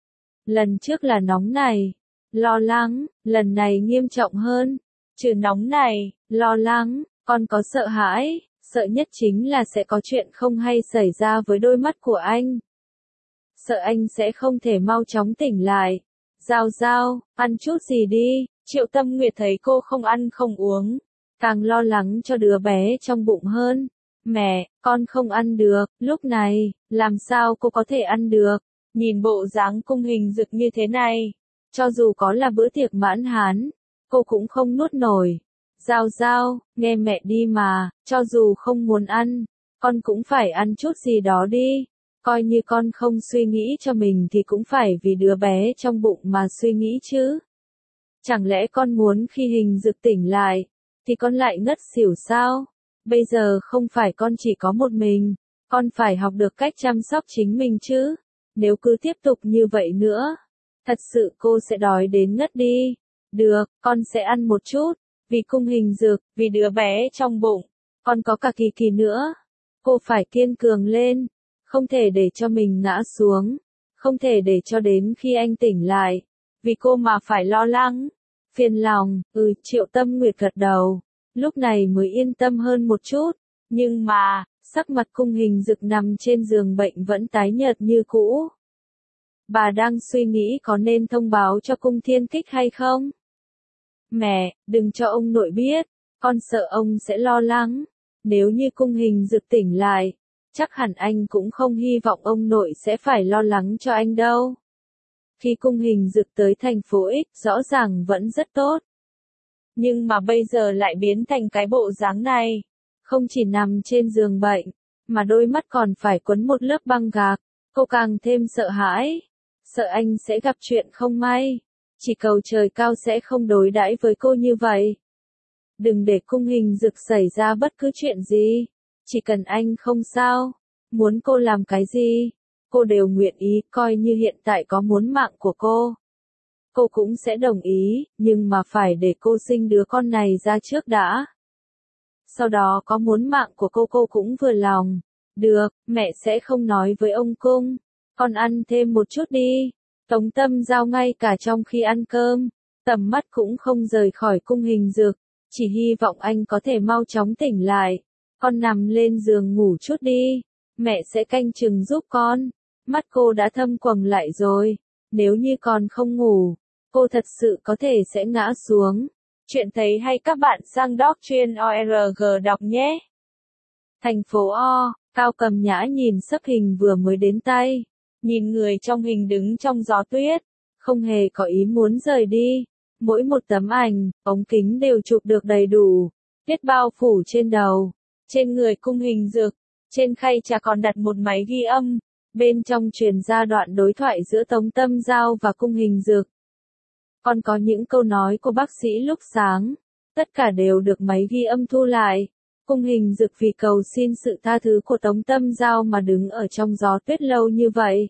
Lần trước là nóng này, lo lắng, lần này nghiêm trọng hơn. Trừ nóng này, lo lắng, còn có sợ hãi, sợ nhất chính là sẽ có chuyện không hay xảy ra với đôi mắt của anh. Sợ anh sẽ không thể mau chóng tỉnh lại. Giao Giao, ăn chút gì đi. Triệu Tâm Nguyệt thấy cô không ăn không uống, càng lo lắng cho đứa bé trong bụng hơn. Mẹ, con không ăn được. Lúc này, làm sao cô có thể ăn được? Nhìn bộ dáng Cung Hình Dực như thế này, cho dù có là bữa tiệc mãn hán, cô cũng không nuốt nổi. Giao Giao, nghe mẹ đi mà, cho dù không muốn ăn, con cũng phải ăn chút gì đó đi. Coi như con không suy nghĩ cho mình thì cũng phải vì đứa bé trong bụng mà suy nghĩ chứ. Chẳng lẽ con muốn khi Hình Dực tỉnh lại, thì con lại ngất xỉu sao? Bây giờ không phải con chỉ có một mình, con phải học được cách chăm sóc chính mình chứ. Nếu cứ tiếp tục như vậy nữa, thật sự cô sẽ đói đến ngất đi. Được, con sẽ ăn một chút, vì Cung Hình Dực, vì đứa bé trong bụng, còn có cả Kỳ Kỳ nữa. Cô phải kiên cường lên, không thể để cho mình ngã xuống, không thể để cho đến khi anh tỉnh lại, vì cô mà phải lo lắng, phiền lòng. Ừ, Triệu Tâm Nguyệt gật đầu, lúc này mới yên tâm hơn một chút. Nhưng mà, sắc mặt Cung Hình Dực nằm trên giường bệnh vẫn tái nhợt như cũ. Bà đang suy nghĩ có nên thông báo cho Cung Thiên Kích hay không? Mẹ, đừng cho ông nội biết, con sợ ông sẽ lo lắng. Nếu như Cung Hình Dực tỉnh lại, chắc hẳn anh cũng không hy vọng ông nội sẽ phải lo lắng cho anh đâu. Khi Cung Hình Dực tới thành phố X rõ ràng vẫn rất tốt. Nhưng mà bây giờ lại biến thành cái bộ dáng này. Không chỉ nằm trên giường bệnh, mà đôi mắt còn phải quấn một lớp băng gạc. Cô càng thêm sợ hãi. Sợ anh sẽ gặp chuyện không may. Chỉ cầu trời cao sẽ không đối đãi với cô như vậy. Đừng để Cung Hình Dực xảy ra bất cứ chuyện gì. Chỉ cần anh không sao. Muốn cô làm cái gì, cô đều nguyện ý. Coi như hiện tại có muốn mạng của cô, cô cũng sẽ đồng ý. Nhưng mà phải để cô sinh đứa con này ra trước đã. sau đó có muốn mạng của cô cô cũng vừa lòng. Được, mẹ sẽ không nói với ông Cung. Con ăn thêm một chút đi. Tống Tâm Giao ngay cả trong khi ăn cơm, tầm mắt cũng không rời khỏi Cung Hình Dực, chỉ hy vọng anh có thể mau chóng tỉnh lại. Con nằm lên giường ngủ chút đi, mẹ sẽ canh chừng giúp con. Mắt cô đã thâm quầng lại rồi, nếu như còn không ngủ, cô thật sự có thể sẽ ngã xuống. Chuyện thấy hay các bạn sang doc chuyên o rờ giê đọc nhé. Thành phố O, Cao Cầm Nhã nhìn sấp hình vừa mới đến tay, nhìn người trong hình đứng trong gió tuyết, không hề có ý muốn rời đi. Mỗi một tấm ảnh, ống kính đều chụp được đầy đủ, tuyết bao phủ trên đầu, trên người Cung Hình Dực, trên khay trà còn đặt một máy ghi âm, bên trong truyền ra đoạn đối thoại giữa Tống Tâm Giao và Cung Hình Dực. Còn có những câu nói của bác sĩ lúc sáng, tất cả đều được máy ghi âm thu lại. Cung Hình Dực vì cầu xin sự tha thứ của Tống Tâm Giao mà đứng ở trong gió tuyết lâu như vậy.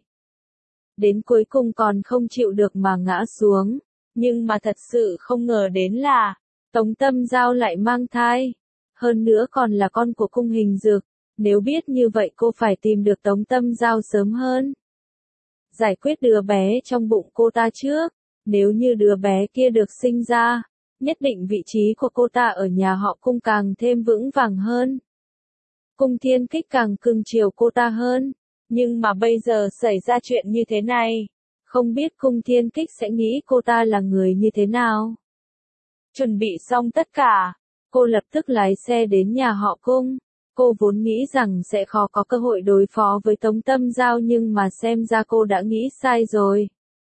Đến cuối cùng còn không chịu được mà ngã xuống. Nhưng mà thật sự không ngờ đến là, Tống Tâm Giao lại mang thai. Hơn nữa còn là con của Cung Hình Dực. Nếu biết như vậy cô phải tìm được Tống Tâm Giao sớm hơn. Giải quyết đứa bé trong bụng cô ta trước. Nếu như đứa bé kia được sinh ra, nhất định vị trí của cô ta ở nhà họ Cung càng thêm vững vàng hơn. Cung Thiên Kích càng cưng chiều cô ta hơn. Nhưng mà bây giờ xảy ra chuyện như thế này, không biết Cung Thiên Kích sẽ nghĩ cô ta là người như thế nào. Chuẩn bị xong tất cả, cô lập tức lái xe đến nhà họ Cung. Cô vốn nghĩ rằng sẽ khó có cơ hội đối phó với Tống Tâm Giao nhưng mà xem ra cô đã nghĩ sai rồi.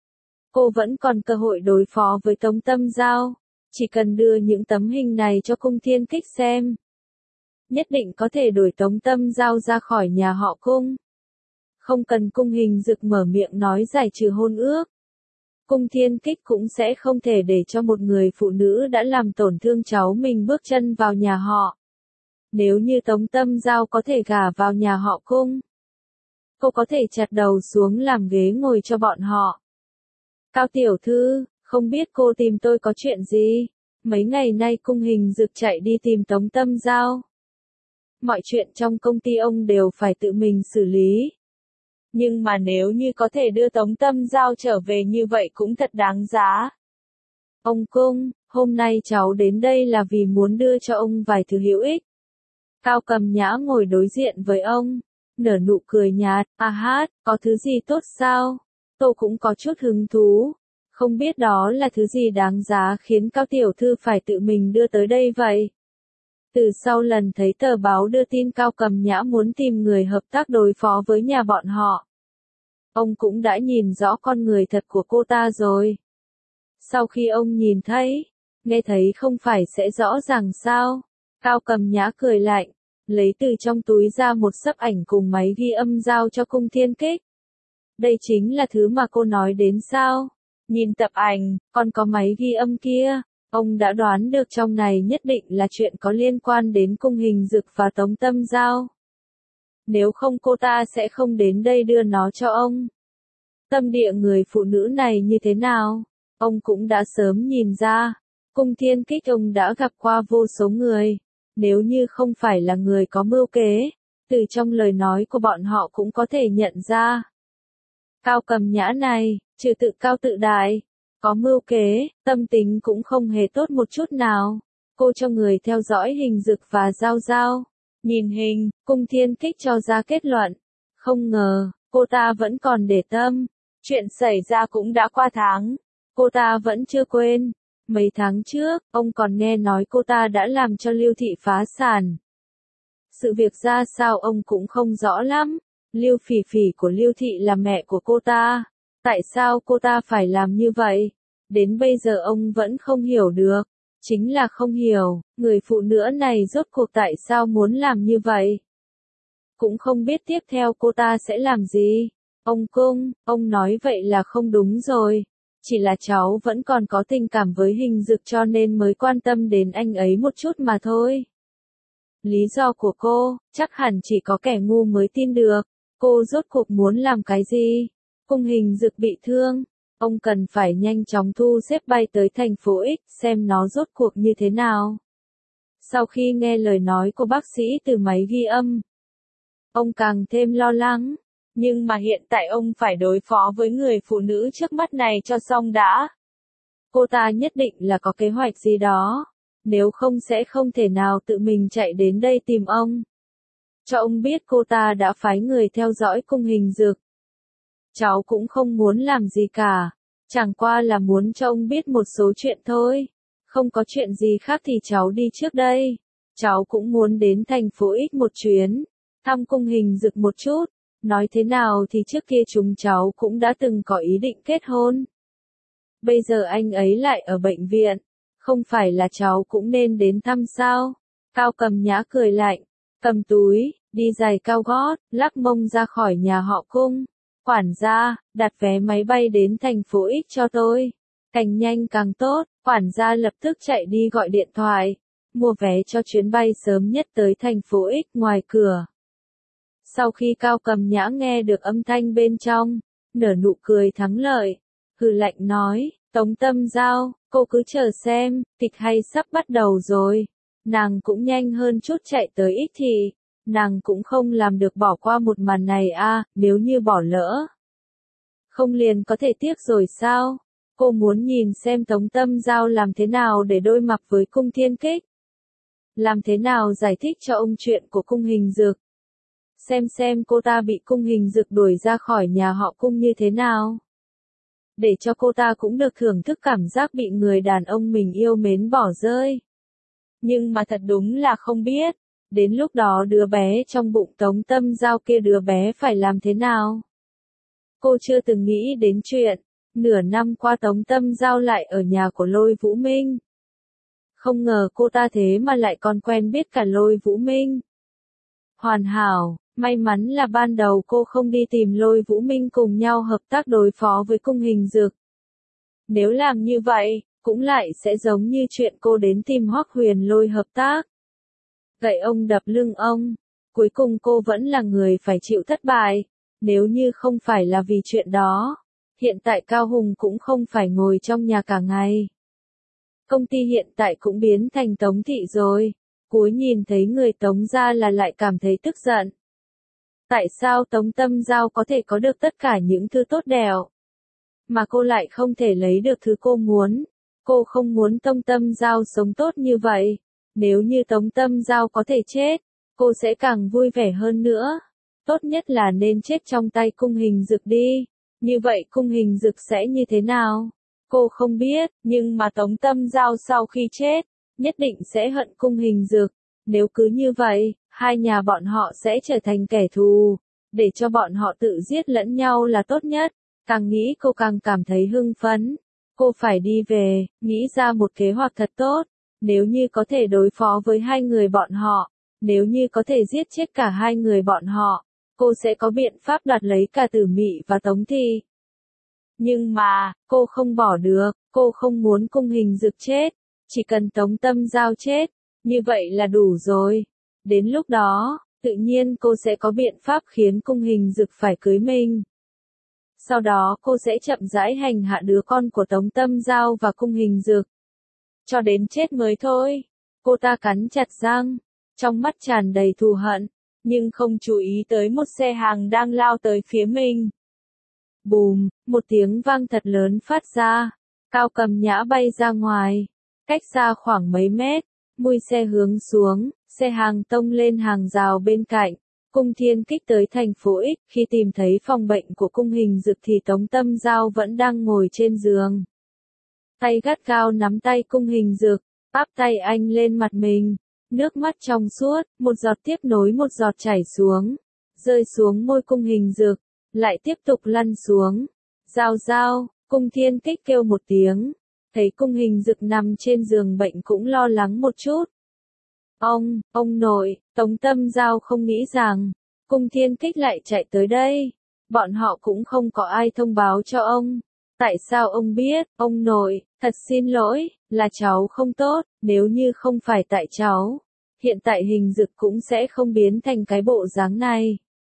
Cô vẫn còn cơ hội đối phó với Tống Tâm Giao, chỉ cần đưa những tấm hình này cho Cung Thiên Kích xem. Nhất định có thể đuổi Tống Tâm Giao ra khỏi nhà họ Cung. Không cần Cung Hình Dực mở miệng nói giải trừ hôn ước. Cung Thiên Kích cũng sẽ không thể để cho một người phụ nữ đã làm tổn thương cháu mình bước chân vào nhà họ. Nếu như Tống Tâm Giao có thể gả vào nhà họ Cung, cô có thể chặt đầu xuống làm ghế ngồi cho bọn họ. Cao tiểu thư, không biết cô tìm tôi có chuyện gì? Mấy ngày nay Cung Hình Dực chạy đi tìm Tống Tâm Giao. Mọi chuyện trong công ty ông đều phải tự mình xử lý. Nhưng mà nếu như có thể đưa Tống Tâm Giao trở về như vậy cũng thật đáng giá. Ông Cung, hôm nay cháu đến đây là vì muốn đưa cho ông vài thứ hữu ích. Cao Cầm Nhã ngồi đối diện với ông, nở nụ cười nhạt, à hát, có thứ gì tốt sao? Tôi cũng có chút hứng thú, không biết đó là thứ gì đáng giá khiến Cao tiểu thư phải tự mình đưa tới đây vậy. Từ sau lần thấy tờ báo đưa tin Cao Cầm Nhã muốn tìm người hợp tác đối phó với nhà bọn họ, ông cũng đã nhìn rõ con người thật của cô ta rồi. Sau khi ông nhìn thấy, nghe thấy không phải sẽ rõ ràng sao? Cao Cầm Nhã cười lạnh, lấy từ trong túi ra một xấp ảnh cùng máy ghi âm giao cho Cung Thiên Kích. Đây chính là thứ mà cô nói đến sao? Nhìn tập ảnh, còn có máy ghi âm kia, ông đã đoán được trong này nhất định là chuyện có liên quan đến Cung Hình Dực và Tống Tâm Giao. Nếu không cô ta sẽ không đến đây đưa nó cho ông. Tâm địa người phụ nữ này như thế nào? Ông cũng đã sớm nhìn ra. Cung Thiên Kích ông đã gặp qua vô số người. Nếu như không phải là người có mưu kế, từ trong lời nói của bọn họ cũng có thể nhận ra. Cao Cầm Nhã này, trừ tự cao tự đại, có mưu kế, tâm tính cũng không hề tốt một chút nào. Cô cho người theo dõi Hình Dực và Giao Giao. Nhìn hình, Cung Thiên Kích cho ra kết luận. Không ngờ, cô ta vẫn còn để tâm. Chuyện xảy ra cũng đã qua tháng. Cô ta vẫn chưa quên. Mấy tháng trước, ông còn nghe nói cô ta đã làm cho Lưu Thị phá sản. Sự việc ra sao ông cũng không rõ lắm. Lưu Phỉ Phỉ của Lưu Thị là mẹ của cô ta. Tại sao cô ta phải làm như vậy? Đến bây giờ ông vẫn không hiểu được. Chính là không hiểu, người phụ nữ này rốt cuộc tại sao muốn làm như vậy. Cũng không biết tiếp theo cô ta sẽ làm gì. Ông Cung, ông nói vậy là không đúng rồi. Chỉ là cháu vẫn còn có tình cảm với Hình Dực cho nên mới quan tâm đến anh ấy một chút mà thôi. Lý do của cô, chắc hẳn chỉ có kẻ ngu mới tin được. Cô rốt cuộc muốn làm cái gì? Cung Hình Dực bị thương. Ông cần phải nhanh chóng thu xếp bay tới thành phố X xem nó rốt cuộc như thế nào. Sau khi nghe lời nói của bác sĩ từ máy ghi âm, ông càng thêm lo lắng. Nhưng mà hiện tại ông phải đối phó với người phụ nữ trước mắt này cho xong đã. Cô ta nhất định là có kế hoạch gì đó. Nếu không sẽ không thể nào tự mình chạy đến đây tìm ông. Cho ông biết cô ta đã phái người theo dõi cung hình dược. Cháu cũng không muốn làm gì cả. Chẳng qua là muốn cho ông biết một số chuyện thôi. Không có chuyện gì khác thì cháu đi trước đây. Cháu cũng muốn đến thành phố X một chuyến. Thăm cung hình dược một chút. Nói thế nào thì trước kia chúng cháu cũng đã từng có ý định kết hôn. Bây giờ anh ấy lại ở bệnh viện. Không phải là cháu cũng nên đến thăm sao? Cao Cầm Nhã cười lạnh. Cầm túi, đi giày cao gót, lắc mông ra khỏi nhà họ Cung. Quản gia, đặt vé máy bay đến thành phố X cho tôi. Càng nhanh càng tốt, quản gia lập tức chạy đi gọi điện thoại. Mua vé cho chuyến bay sớm nhất tới thành phố X ngoài cửa. Sau khi Cao Cầm Nhã nghe được âm thanh bên trong, nở nụ cười thắng lợi, hừ lạnh nói, Tống Tâm Giao, cô cứ chờ xem, kịch hay sắp bắt đầu rồi. Nàng cũng nhanh hơn chút chạy tới ít thì, nàng cũng không làm được bỏ qua một màn này a, nếu như bỏ lỡ. Không liền có thể tiếc rồi sao? Cô muốn nhìn xem Tống Tâm Giao làm thế nào để đối mặt với Cung Thiên Kích. Làm thế nào giải thích cho ông chuyện của cung hình dược. Xem xem cô ta bị cung hình dược đuổi ra khỏi nhà họ Cung như thế nào. Để cho cô ta cũng được thưởng thức cảm giác bị người đàn ông mình yêu mến bỏ rơi. Nhưng mà thật đúng là không biết, đến lúc đó đứa bé trong bụng Tống Tâm Giao kia đứa bé phải làm thế nào. Cô chưa từng nghĩ đến chuyện, nửa năm qua Tống Tâm Giao lại ở nhà của Lôi Vũ Minh. Không ngờ cô ta thế mà lại còn quen biết cả Lôi Vũ Minh. Hoàn hảo, may mắn là ban đầu cô không đi tìm Lôi Vũ Minh cùng nhau hợp tác đối phó với cung hình dược. Nếu làm như vậy, cũng lại sẽ giống như chuyện cô đến tìm Hoắc Huyền Lôi hợp tác. Gậy ông đập lưng ông, cuối cùng cô vẫn là người phải chịu thất bại, nếu như không phải là vì chuyện đó. Hiện tại Cao Hùng cũng không phải ngồi trong nhà cả ngày. Công ty hiện tại cũng biến thành Tống thị rồi. Cuối nhìn thấy người Tống gia là lại cảm thấy tức giận. Tại sao Tống Tâm Giao có thể có được tất cả những thứ tốt đẹp, mà cô lại không thể lấy được thứ cô muốn? Cô không muốn Tống Tâm Giao sống tốt như vậy. Nếu như Tống Tâm Giao có thể chết, cô sẽ càng vui vẻ hơn nữa. Tốt nhất là nên chết trong tay cung hình dược đi. Như vậy cung hình dược sẽ như thế nào? Cô không biết, nhưng mà Tống Tâm Giao sau khi chết, nhất định sẽ hận cung hình dược. Nếu cứ như vậy, hai nhà bọn họ sẽ trở thành kẻ thù. Để cho bọn họ tự giết lẫn nhau là tốt nhất. Càng nghĩ cô càng cảm thấy hưng phấn. Cô phải đi về, nghĩ ra một kế hoạch thật tốt. Nếu như có thể đối phó với hai người bọn họ, nếu như có thể giết chết cả hai người bọn họ, cô sẽ có biện pháp đoạt lấy cả Tử Mị và Tống Thi. Nhưng mà, cô không bỏ được, cô không muốn cung hình dược chết, chỉ cần Tống Tâm Giao chết, như vậy là đủ rồi. Đến lúc đó, tự nhiên cô sẽ có biện pháp khiến cung hình dược phải cưới mình. Sau đó cô sẽ chậm rãi hành hạ đứa con của Tống Tâm Giao và cung hình dược. Cho đến chết mới thôi. Cô ta cắn chặt răng, trong mắt tràn đầy thù hận, nhưng không chú ý tới một xe hàng đang lao tới phía mình. Bùm, một tiếng vang thật lớn phát ra, Cao Cầm Nhã bay ra ngoài, cách xa khoảng mấy mét, mui xe hướng xuống, xe hàng tông lên hàng rào bên cạnh. Cung Thiên Kích tới thành phố X, khi tìm thấy phòng bệnh của cung hình dược thì Tống Tâm Giao vẫn đang ngồi trên giường. Tay gắt gao nắm tay cung hình dược, áp tay anh lên mặt mình, nước mắt trong suốt, một giọt tiếp nối một giọt chảy xuống, rơi xuống môi cung hình dược, lại tiếp tục lăn xuống. Giao Giao, Cung Thiên Kích kêu một tiếng, thấy cung hình dược nằm trên giường bệnh cũng lo lắng một chút. Ông, ông nội, Tống Tâm Giao không nghĩ rằng, Cung Thiên Kích lại chạy tới đây. Bọn họ cũng không có ai thông báo cho ông. Tại sao ông biết, ông nội, thật xin lỗi, là cháu không tốt, nếu như không phải tại cháu, hiện tại hình dực cũng sẽ không biến thành cái bộ dáng này.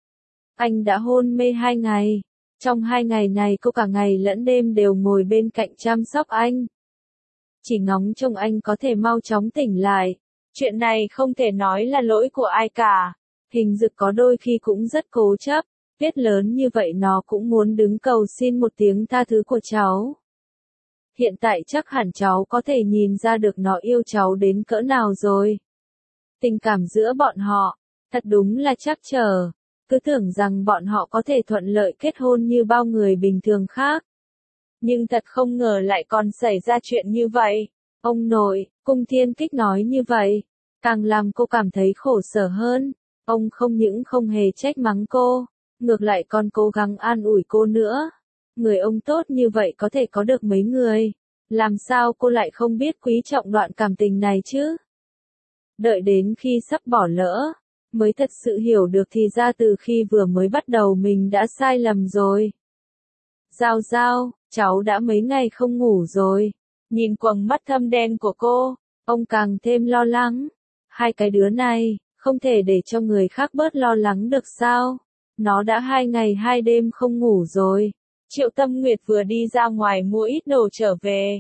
Anh đã hôn mê hai ngày, trong hai ngày này cô cả ngày lẫn đêm đều ngồi bên cạnh chăm sóc anh. Chỉ ngóng trông anh có thể mau chóng tỉnh lại, Chuyện này không thể nói là lỗi của ai cả. Hình Dực có đôi khi cũng rất cố chấp, biết lớn như vậy nó cũng muốn đứng cầu xin một tiếng tha thứ của cháu. Hiện tại chắc hẳn cháu có thể nhìn ra được nó yêu cháu đến cỡ nào rồi. Tình cảm giữa bọn họ, thật đúng là trắc trở. Cứ tưởng rằng bọn họ có thể thuận lợi kết hôn như bao người bình thường khác. Nhưng thật không ngờ lại còn xảy ra chuyện như vậy. Ông nội, Cung Thiên Kích nói như vậy, càng làm cô cảm thấy khổ sở hơn. Ông không những không hề trách mắng cô, ngược lại còn cố gắng an ủi cô nữa. Người ông tốt như vậy có thể có được mấy người. Làm sao cô lại không biết quý trọng đoạn cảm tình này chứ? Đợi đến khi sắp bỏ lỡ, mới thật sự hiểu được thì ra từ khi vừa mới bắt đầu mình đã sai lầm rồi. Giao Giao, cháu đã mấy ngày không ngủ rồi. Nhìn quầng mắt thâm đen của cô, ông càng thêm lo lắng. Hai cái đứa này, không thể để cho người khác bớt lo lắng được sao? Nó đã hai ngày hai đêm không ngủ rồi. Triệu Tâm Nguyệt vừa đi ra ngoài mua ít đồ trở về.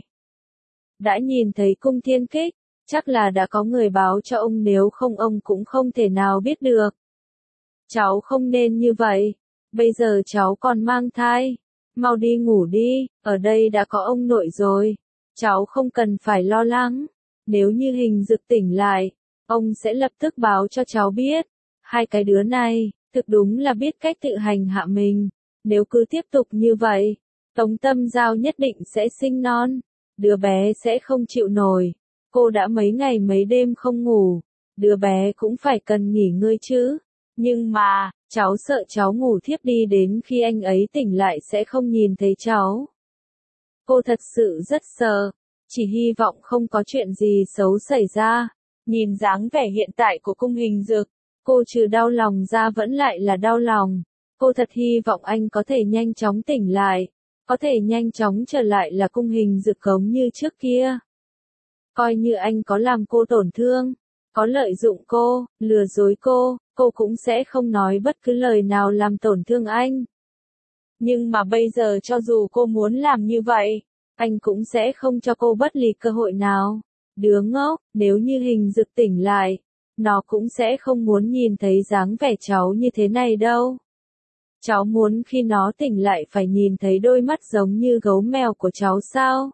Đã nhìn thấy Cung Thiên Kích, chắc là đã có người báo cho ông, nếu không ông cũng không thể nào biết được. Cháu không nên như vậy, bây giờ cháu còn mang thai. Mau đi ngủ đi, ở đây đã có ông nội rồi. Cháu không cần phải lo lắng. Nếu như Hình Dực tỉnh lại, ông sẽ lập tức báo cho cháu biết. Hai cái đứa này, thực đúng là biết cách tự hành hạ mình. Nếu cứ tiếp tục như vậy, Tống Tâm Giao nhất định sẽ sinh non. Đứa bé sẽ không chịu nổi. Cô đã mấy ngày mấy đêm không ngủ. Đứa bé cũng phải cần nghỉ ngơi chứ. Nhưng mà, cháu sợ cháu ngủ thiếp đi đến khi anh ấy tỉnh lại sẽ không nhìn thấy cháu. Cô thật sự rất sợ. Chỉ hy vọng không có chuyện gì xấu xảy ra. Nhìn dáng vẻ hiện tại của Cung Hình Dực, cô trừ đau lòng ra vẫn lại là đau lòng. Cô thật hy vọng anh có thể nhanh chóng tỉnh lại. Có thể nhanh chóng trở lại là Cung Hình Dực giống như trước kia. Coi như anh có làm cô tổn thương, có lợi dụng cô, lừa dối cô, cô cũng sẽ không nói bất cứ lời nào làm tổn thương anh. Nhưng mà bây giờ cho dù cô muốn làm như vậy, anh cũng sẽ không cho cô bất kỳ cơ hội nào. Đứa ngốc, nếu như Hình Dực tỉnh lại, nó cũng sẽ không muốn nhìn thấy dáng vẻ cháu như thế này đâu. Cháu muốn khi nó tỉnh lại phải nhìn thấy đôi mắt giống như gấu mèo của cháu sao?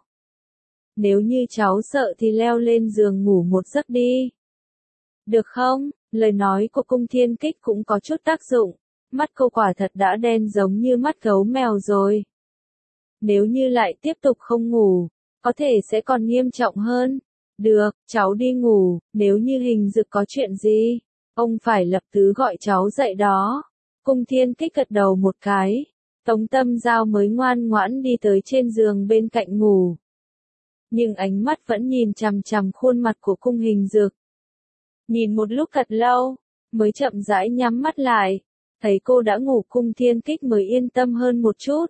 Nếu như cháu sợ thì leo lên giường ngủ một giấc đi. Được không? Lời nói của Cung Thiên Kích cũng có chút tác dụng. Mắt cô quả thật đã đen giống như mắt gấu mèo rồi. Nếu như lại tiếp tục không ngủ, có thể sẽ còn nghiêm trọng hơn. Được, cháu đi ngủ, nếu như Hình Dực có chuyện gì, ông phải lập tức gọi cháu dậy đó. Cung Thiên Kích gật đầu một cái. Tống Tâm Giao mới ngoan ngoãn đi tới trên giường bên cạnh ngủ. Nhưng ánh mắt vẫn nhìn chằm chằm khuôn mặt của Cung Hình Dực. Nhìn một lúc thật lâu, mới chậm rãi nhắm mắt lại. Thấy cô đã ngủ, Cung Thiên Kích mới yên tâm hơn một chút.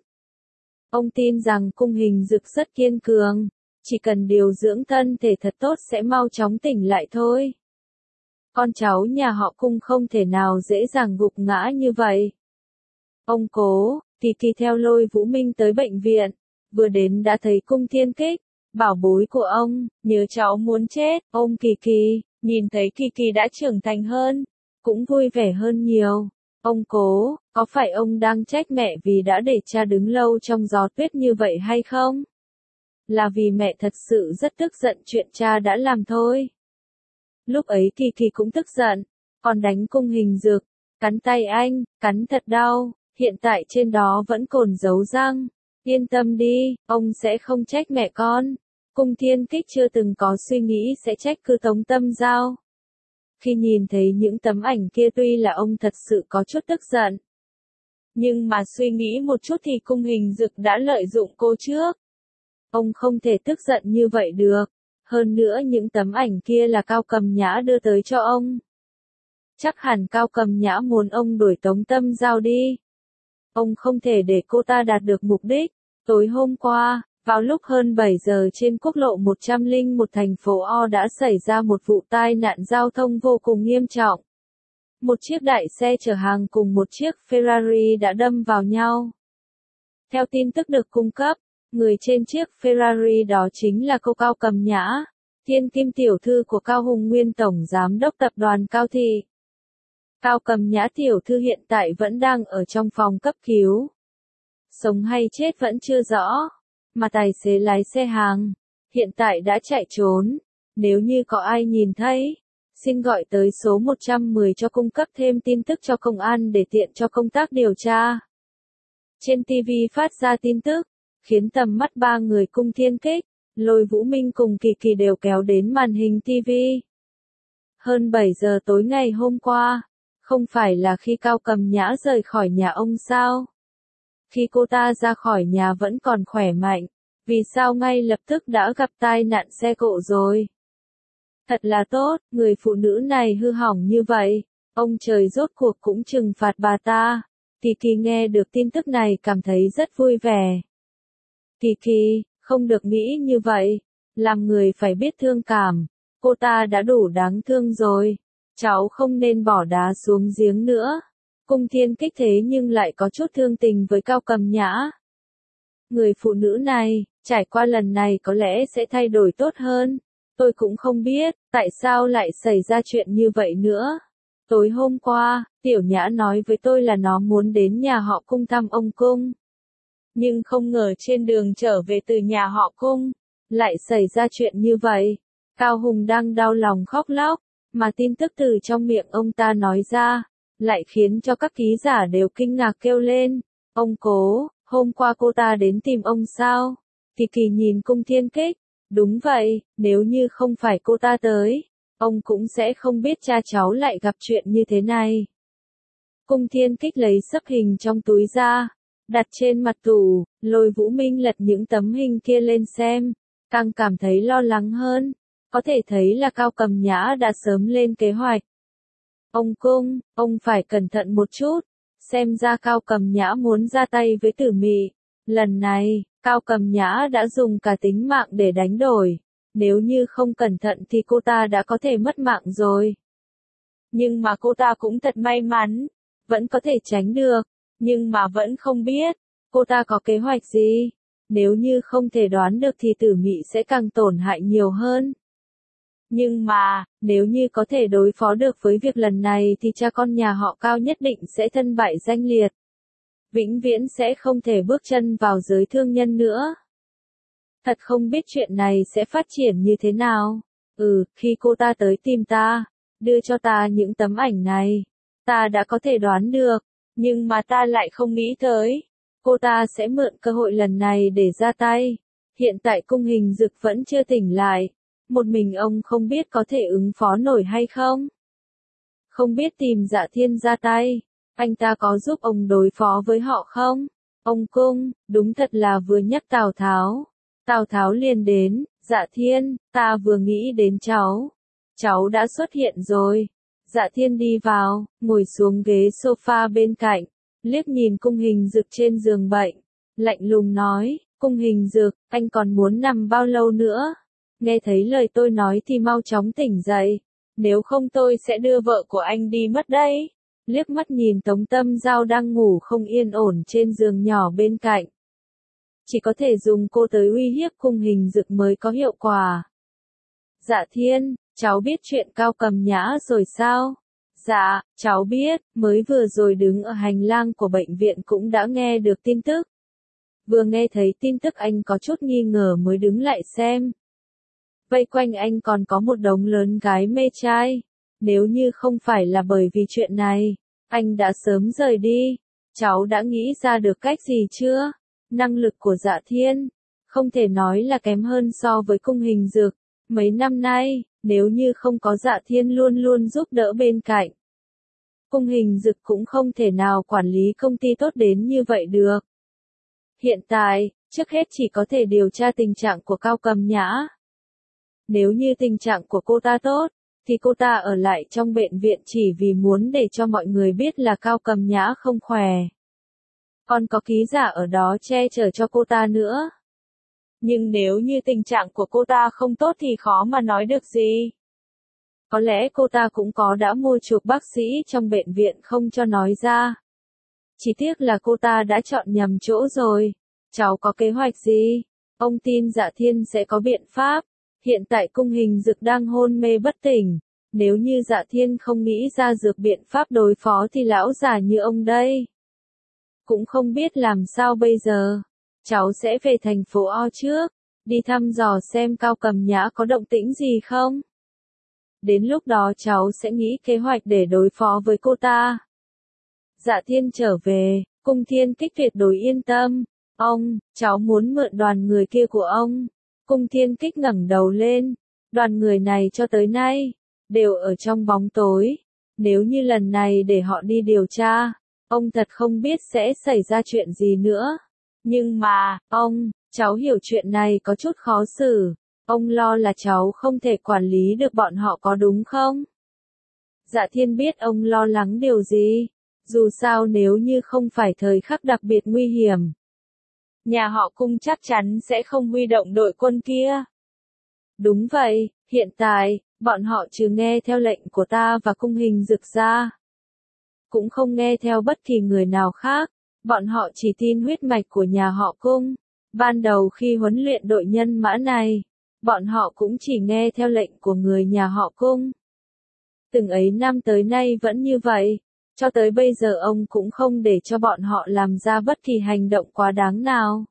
Ông tin rằng Cung Hình Dực rất kiên cường. Chỉ cần điều dưỡng thân thể thật tốt sẽ mau chóng tỉnh lại thôi. Con cháu nhà họ Cung không thể nào dễ dàng gục ngã như vậy. Ông Cố, Kỳ Kỳ theo Lôi Vũ Minh tới bệnh viện. Vừa đến đã thấy Cung Thiên Kích, bảo bối của ông, nhớ cháu muốn chết. Ông Kỳ Kỳ, nhìn thấy Kỳ Kỳ đã trưởng thành hơn, cũng vui vẻ hơn nhiều. Ông Cố, có phải ông đang trách mẹ vì đã để cha đứng lâu trong gió tuyết như vậy hay không? Là vì mẹ thật sự rất tức giận chuyện cha đã làm thôi. Lúc ấy Kỳ Kỳ cũng tức giận, còn đánh Cung Hình Dực, cắn tay anh, cắn thật đau, hiện tại trên đó vẫn còn dấu răng. Yên tâm đi, ông sẽ không trách mẹ con. Cung Thiên Kích chưa từng có suy nghĩ sẽ trách cứ Tống Tâm Giao. Khi nhìn thấy những tấm ảnh kia tuy là ông thật sự có chút tức giận. Nhưng mà suy nghĩ một chút thì Cung Hình Dực đã lợi dụng cô trước. Ông không thể tức giận như vậy được. Hơn nữa những tấm ảnh kia là Cao Cầm Nhã đưa tới cho ông. Chắc hẳn Cao Cầm Nhã muốn ông đuổi Tống Tâm Giao đi. Ông không thể để cô ta đạt được mục đích. Tối hôm qua, vào lúc hơn bảy giờ trên quốc lộ một trăm lẻ một thành phố O đã xảy ra một vụ tai nạn giao thông vô cùng nghiêm trọng. Một chiếc đại xe chở hàng cùng một chiếc Ferrari đã đâm vào nhau. Theo tin tức được cung cấp, người trên chiếc Ferrari đó chính là cô Cao Cầm Nhã. Thiên kim tiểu thư của Cao Hùng nguyên tổng giám đốc tập đoàn Cao Thị. Cao Cầm Nhã tiểu thư hiện tại vẫn đang ở trong phòng cấp cứu. Sống hay chết vẫn chưa rõ, mà tài xế lái xe hàng, hiện tại đã chạy trốn. Nếu như có ai nhìn thấy, xin gọi tới số một trăm mười cho cung cấp thêm tin tức cho công an để tiện cho công tác điều tra. Trên ti vi phát ra tin tức, khiến tầm mắt ba người Cung Thiên Kích, Lôi Vũ Minh cùng Kỳ Kỳ đều kéo đến màn hình ti vi. Hơn bảy giờ tối ngày hôm qua, không phải là khi Cao Cầm Nhã rời khỏi nhà ông sao? Khi cô ta ra khỏi nhà vẫn còn khỏe mạnh, vì sao ngay lập tức đã gặp tai nạn xe cộ rồi? Thật là tốt, người phụ nữ này hư hỏng như vậy, ông trời rốt cuộc cũng trừng phạt bà ta. Kỳ Kỳ nghe được tin tức này cảm thấy rất vui vẻ. Kỳ Kỳ, không được nghĩ như vậy, làm người phải biết thương cảm, cô ta đã đủ đáng thương rồi, cháu không nên bỏ đá xuống giếng nữa. Cung Thiên Kích thế nhưng lại có chút thương tình với Cao Cầm Nhã. Người phụ nữ này, trải qua lần này có lẽ sẽ thay đổi tốt hơn. Tôi cũng không biết, tại sao lại xảy ra chuyện như vậy nữa. Tối hôm qua, Tiểu Nhã nói với tôi là nó muốn đến nhà họ Cung thăm ông Cung. Nhưng không ngờ trên đường trở về từ nhà họ Cung, lại xảy ra chuyện như vậy. Cao Hùng đang đau lòng khóc lóc, mà tin tức từ trong miệng ông ta nói ra, lại khiến cho các ký giả đều kinh ngạc kêu lên. Ông Cố, hôm qua cô ta đến tìm ông sao? Kỳ Kỳ nhìn Cung Thiên Kích. Đúng vậy, nếu như không phải cô ta tới, ông cũng sẽ không biết cha cháu lại gặp chuyện như thế này. Cung Thiên Kích lấy xấp hình trong túi ra, đặt trên mặt tủ, Lôi Vũ Minh lật những tấm hình kia lên xem, càng cảm thấy lo lắng hơn, có thể thấy là Cao Cầm Nhã đã sớm lên kế hoạch. Ông Cung, ông phải cẩn thận một chút, xem ra Cao Cầm Nhã muốn ra tay với Tử Mị. Lần này, Cao Cầm Nhã đã dùng cả tính mạng để đánh đổi, nếu như không cẩn thận thì cô ta đã có thể mất mạng rồi. Nhưng mà cô ta cũng thật may mắn, vẫn có thể tránh được, nhưng mà vẫn không biết, cô ta có kế hoạch gì. Nếu như không thể đoán được thì Tử Mị sẽ càng tổn hại nhiều hơn. Nhưng mà, nếu như có thể đối phó được với việc lần này thì cha con nhà họ Cao nhất định sẽ thân bại danh liệt. Vĩnh viễn sẽ không thể bước chân vào giới thương nhân nữa. Thật không biết chuyện này sẽ phát triển như thế nào. Ừ, khi cô ta tới tìm ta, đưa cho ta những tấm ảnh này, ta đã có thể đoán được, nhưng mà ta lại không nghĩ tới. Cô ta sẽ mượn cơ hội lần này để ra tay. Hiện tại Cung Hình Dực vẫn chưa tỉnh lại. Một mình ông không biết có thể ứng phó nổi hay không. Không biết tìm Dạ Thiên ra tay, anh ta có giúp ông đối phó với họ không? Ông Cung, đúng thật là vừa nhắc Tào Tháo. Tào Tháo liền đến, Dạ Thiên, ta vừa nghĩ đến cháu. Cháu đã xuất hiện rồi. Dạ Thiên đi vào, ngồi xuống ghế sofa bên cạnh, liếc nhìn Cung Hình Dực trên giường bệnh, lạnh lùng nói, Cung Hình Dực, anh còn muốn nằm bao lâu nữa? Nghe thấy lời tôi nói thì mau chóng tỉnh dậy, nếu không tôi sẽ đưa vợ của anh đi mất đấy. Liếc mắt nhìn Tống Tâm Giao đang ngủ không yên ổn trên giường nhỏ bên cạnh. Chỉ có thể dùng cô tới uy hiếp Cung Hình Dực mới có hiệu quả. Dạ Thiên, cháu biết chuyện Cao Cầm Nhã rồi sao? Dạ, cháu biết, mới vừa rồi đứng ở hành lang của bệnh viện cũng đã nghe được tin tức. Vừa nghe thấy tin tức anh có chút nghi ngờ mới đứng lại xem. Vây quanh anh còn có một đống lớn gái mê trai. Nếu như không phải là bởi vì chuyện này, anh đã sớm rời đi. Cháu đã nghĩ ra được cách gì chưa? Năng lực của Dạ Thiên, không thể nói là kém hơn so với Cung Hình Dực. Mấy năm nay, nếu như không có Dạ Thiên luôn luôn giúp đỡ bên cạnh, Cung Hình Dực cũng không thể nào quản lý công ty tốt đến như vậy được. Hiện tại, trước hết chỉ có thể điều tra tình trạng của Cao Cầm Nhã. Nếu như tình trạng của cô ta tốt, thì cô ta ở lại trong bệnh viện chỉ vì muốn để cho mọi người biết là Cao Cầm Nhã không khỏe. Còn có ký giả ở đó che chở cho cô ta nữa. Nhưng nếu như tình trạng của cô ta không tốt thì khó mà nói được gì. Có lẽ cô ta cũng có đã mua chuộc bác sĩ trong bệnh viện không cho nói ra. Chỉ tiếc là cô ta đã chọn nhầm chỗ rồi. Cháu có kế hoạch gì? Ông tin Dạ Thiên sẽ có biện pháp. Hiện tại cung hình dực đang hôn mê bất tỉnh. Nếu như Dạ Thiên không nghĩ ra dược biện pháp đối phó thì lão già như ông đây cũng không biết làm sao bây giờ. Cháu sẽ về thành phố O trước, đi thăm dò xem Cao Cầm Nhã có động tĩnh gì không. Đến lúc đó cháu sẽ nghĩ kế hoạch để đối phó với cô ta. Dạ Thiên trở về, Cung Thiên Kích tuyệt đối yên tâm. Ông, cháu muốn mượn đoàn người kia của ông. Cung Thiên Kích ngẩng đầu lên. Đoàn người này cho tới nay đều ở trong bóng tối. Nếu như lần này để họ đi điều tra, ông thật không biết sẽ xảy ra chuyện gì nữa. Nhưng mà, ông, cháu hiểu chuyện này có chút khó xử. Ông lo là cháu không thể quản lý được bọn họ có đúng không? Dạ Thiên biết ông lo lắng điều gì. Dù sao nếu như không phải thời khắc đặc biệt nguy hiểm, nhà họ Cung chắc chắn sẽ không huy động đội quân kia. Đúng vậy, hiện tại, bọn họ trừ nghe theo lệnh của ta và Cung Hình Dực ra, cũng không nghe theo bất kỳ người nào khác. Bọn họ chỉ tin huyết mạch của nhà họ Cung. Ban đầu khi huấn luyện đội nhân mã này, bọn họ cũng chỉ nghe theo lệnh của người nhà họ Cung. Từng ấy năm tới nay vẫn như vậy. Cho tới bây giờ ông cũng không để cho bọn họ làm ra bất kỳ hành động quá đáng nào.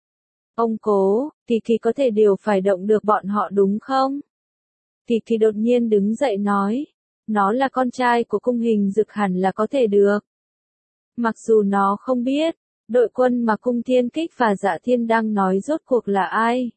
Ông cố, Kỳ Kỳ có thể điều phải động được bọn họ đúng không? Kỳ Kỳ đột nhiên đứng dậy nói. Nó là con trai của Cung Hình Dực hẳn là có thể được. Mặc dù nó không biết, đội quân mà Cung Thiên Kích và Dạ Thiên đang nói rốt cuộc là ai.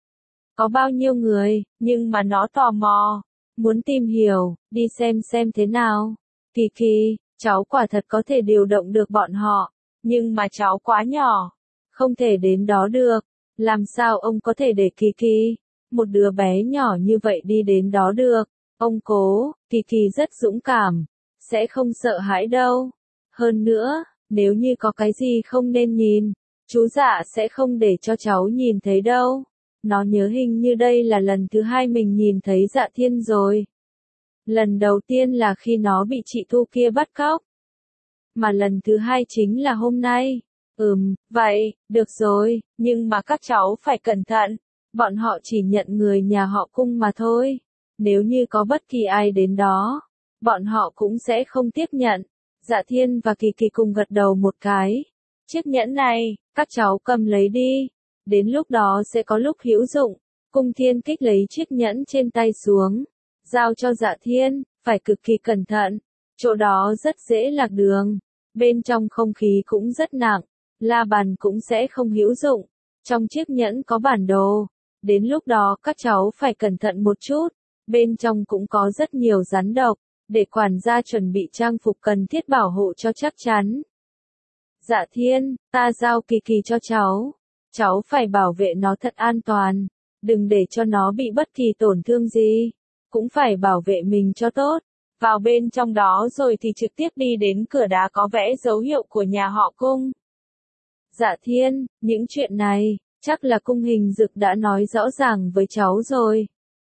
Có bao nhiêu người, nhưng mà nó tò mò. Muốn tìm hiểu, đi xem xem thế nào. Kỳ Kỳ, cháu quả thật có thể điều động được bọn họ, nhưng mà cháu quá nhỏ, không thể đến đó được. Làm sao ông có thể để Kỳ Kỳ, một đứa bé nhỏ như vậy đi đến đó được? Ông cố, Kỳ Kỳ rất dũng cảm, sẽ không sợ hãi đâu. Hơn nữa, nếu như có cái gì không nên nhìn, chú Dạ sẽ không để cho cháu nhìn thấy đâu. Nó nhớ hình như đây là lần thứ hai mình nhìn thấy Dạ Thiên rồi. Lần đầu tiên là khi nó bị chị Thu kia bắt cóc. Mà lần thứ hai chính là hôm nay. Ừm, vậy, được rồi, nhưng mà các cháu phải cẩn thận. Bọn họ chỉ nhận người nhà họ Cung mà thôi. Nếu như có bất kỳ ai đến đó, bọn họ cũng sẽ không tiếp nhận. Dạ Thiên và Kỳ Kỳ cùng gật đầu một cái. Chiếc nhẫn này, các cháu cầm lấy đi. Đến lúc đó sẽ có lúc hữu dụng. Cung Thiên Kích lấy chiếc nhẫn trên tay xuống, giao cho Dạ Thiên, phải cực kỳ cẩn thận. Chỗ đó rất dễ lạc đường. Bên trong không khí cũng rất nặng. La bàn cũng sẽ không hữu dụng. Trong chiếc nhẫn có bản đồ. Đến lúc đó các cháu phải cẩn thận một chút. Bên trong cũng có rất nhiều rắn độc. Để quản gia chuẩn bị trang phục cần thiết bảo hộ cho chắc chắn. Dạ Thiên, ta giao Kỳ Kỳ cho cháu. Cháu phải bảo vệ nó thật an toàn. Đừng để cho nó bị bất kỳ tổn thương gì. Cũng phải bảo vệ mình cho tốt. Vào bên trong đó rồi thì trực tiếp đi đến cửa đá có vẽ dấu hiệu của nhà họ Cung. Dạ Thiên, những chuyện này, chắc là Cung Hình Dực đã nói rõ ràng với cháu rồi.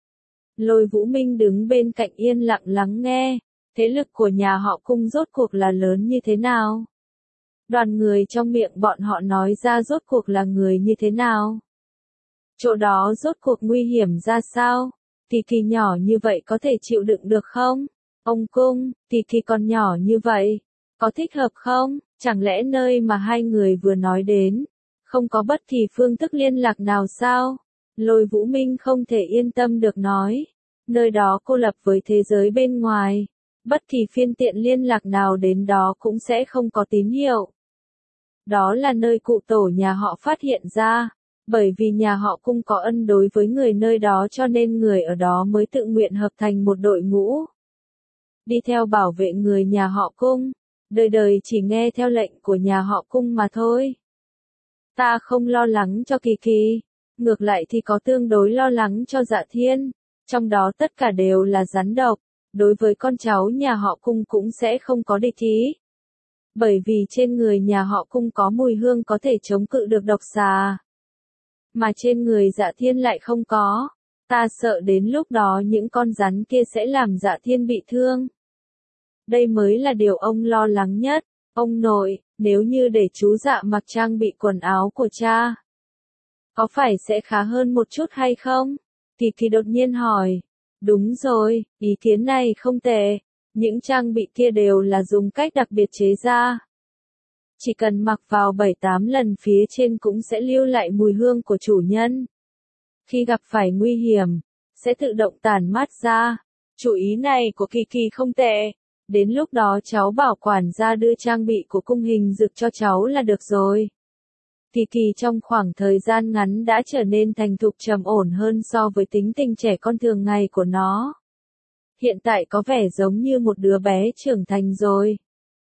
Lôi Vũ Minh đứng bên cạnh yên lặng lắng nghe. Thế lực của nhà họ Cung rốt cuộc là lớn như thế nào? Đoàn người trong miệng bọn họ nói ra rốt cuộc là người như thế nào? Chỗ đó rốt cuộc nguy hiểm ra sao? Kỳ Kỳ nhỏ như vậy có thể chịu đựng được không? Ông Cung, Kỳ Kỳ còn nhỏ như vậy, có thích hợp không? Chẳng lẽ nơi mà hai người vừa nói đến, không có bất kỳ phương thức liên lạc nào sao? Lôi Vũ Minh không thể yên tâm được nói. Nơi đó cô lập với thế giới bên ngoài. Bất kỳ phiên tiện liên lạc nào đến đó cũng sẽ không có tín hiệu. Đó là nơi cụ tổ nhà họ phát hiện ra. Bởi vì nhà họ Cung có ân đối với người nơi đó cho nên người ở đó mới tự nguyện hợp thành một đội ngũ. Đi theo bảo vệ người nhà họ Cung. Đời đời chỉ nghe theo lệnh của nhà họ Cung mà thôi. Ta không lo lắng cho Kỳ Kỳ. Ngược lại thì có tương đối lo lắng cho Dạ Thiên. Trong đó tất cả đều là rắn độc. Đối với con cháu nhà họ Cung cũng sẽ không có địch ý. Bởi vì trên người nhà họ Cung có mùi hương có thể chống cự được độc xà. Mà trên người Dạ Thiên lại không có. Ta sợ đến lúc đó những con rắn kia sẽ làm Dạ Thiên bị thương. Đây mới là điều ông lo lắng nhất. Ông nội, nếu như để chú Dạ mặc trang bị quần áo của cha, có phải sẽ khá hơn một chút hay không? Kỳ Kỳ đột nhiên hỏi. Đúng rồi, ý kiến này không tệ. Những trang bị kia đều là dùng cách đặc biệt chế ra. Chỉ cần mặc vào bảy tám lần phía trên cũng sẽ lưu lại mùi hương của chủ nhân. Khi gặp phải nguy hiểm, sẽ tự động tản mát ra. Chủ ý này của Kỳ Kỳ không tệ. Đến lúc đó cháu bảo quản gia đưa trang bị của cung hình dực cho cháu là được rồi. Kỳ Kỳ trong khoảng thời gian ngắn đã trở nên thành thục trầm ổn hơn so với tính tình trẻ con thường ngày của nó. Hiện tại có vẻ giống như một đứa bé trưởng thành rồi.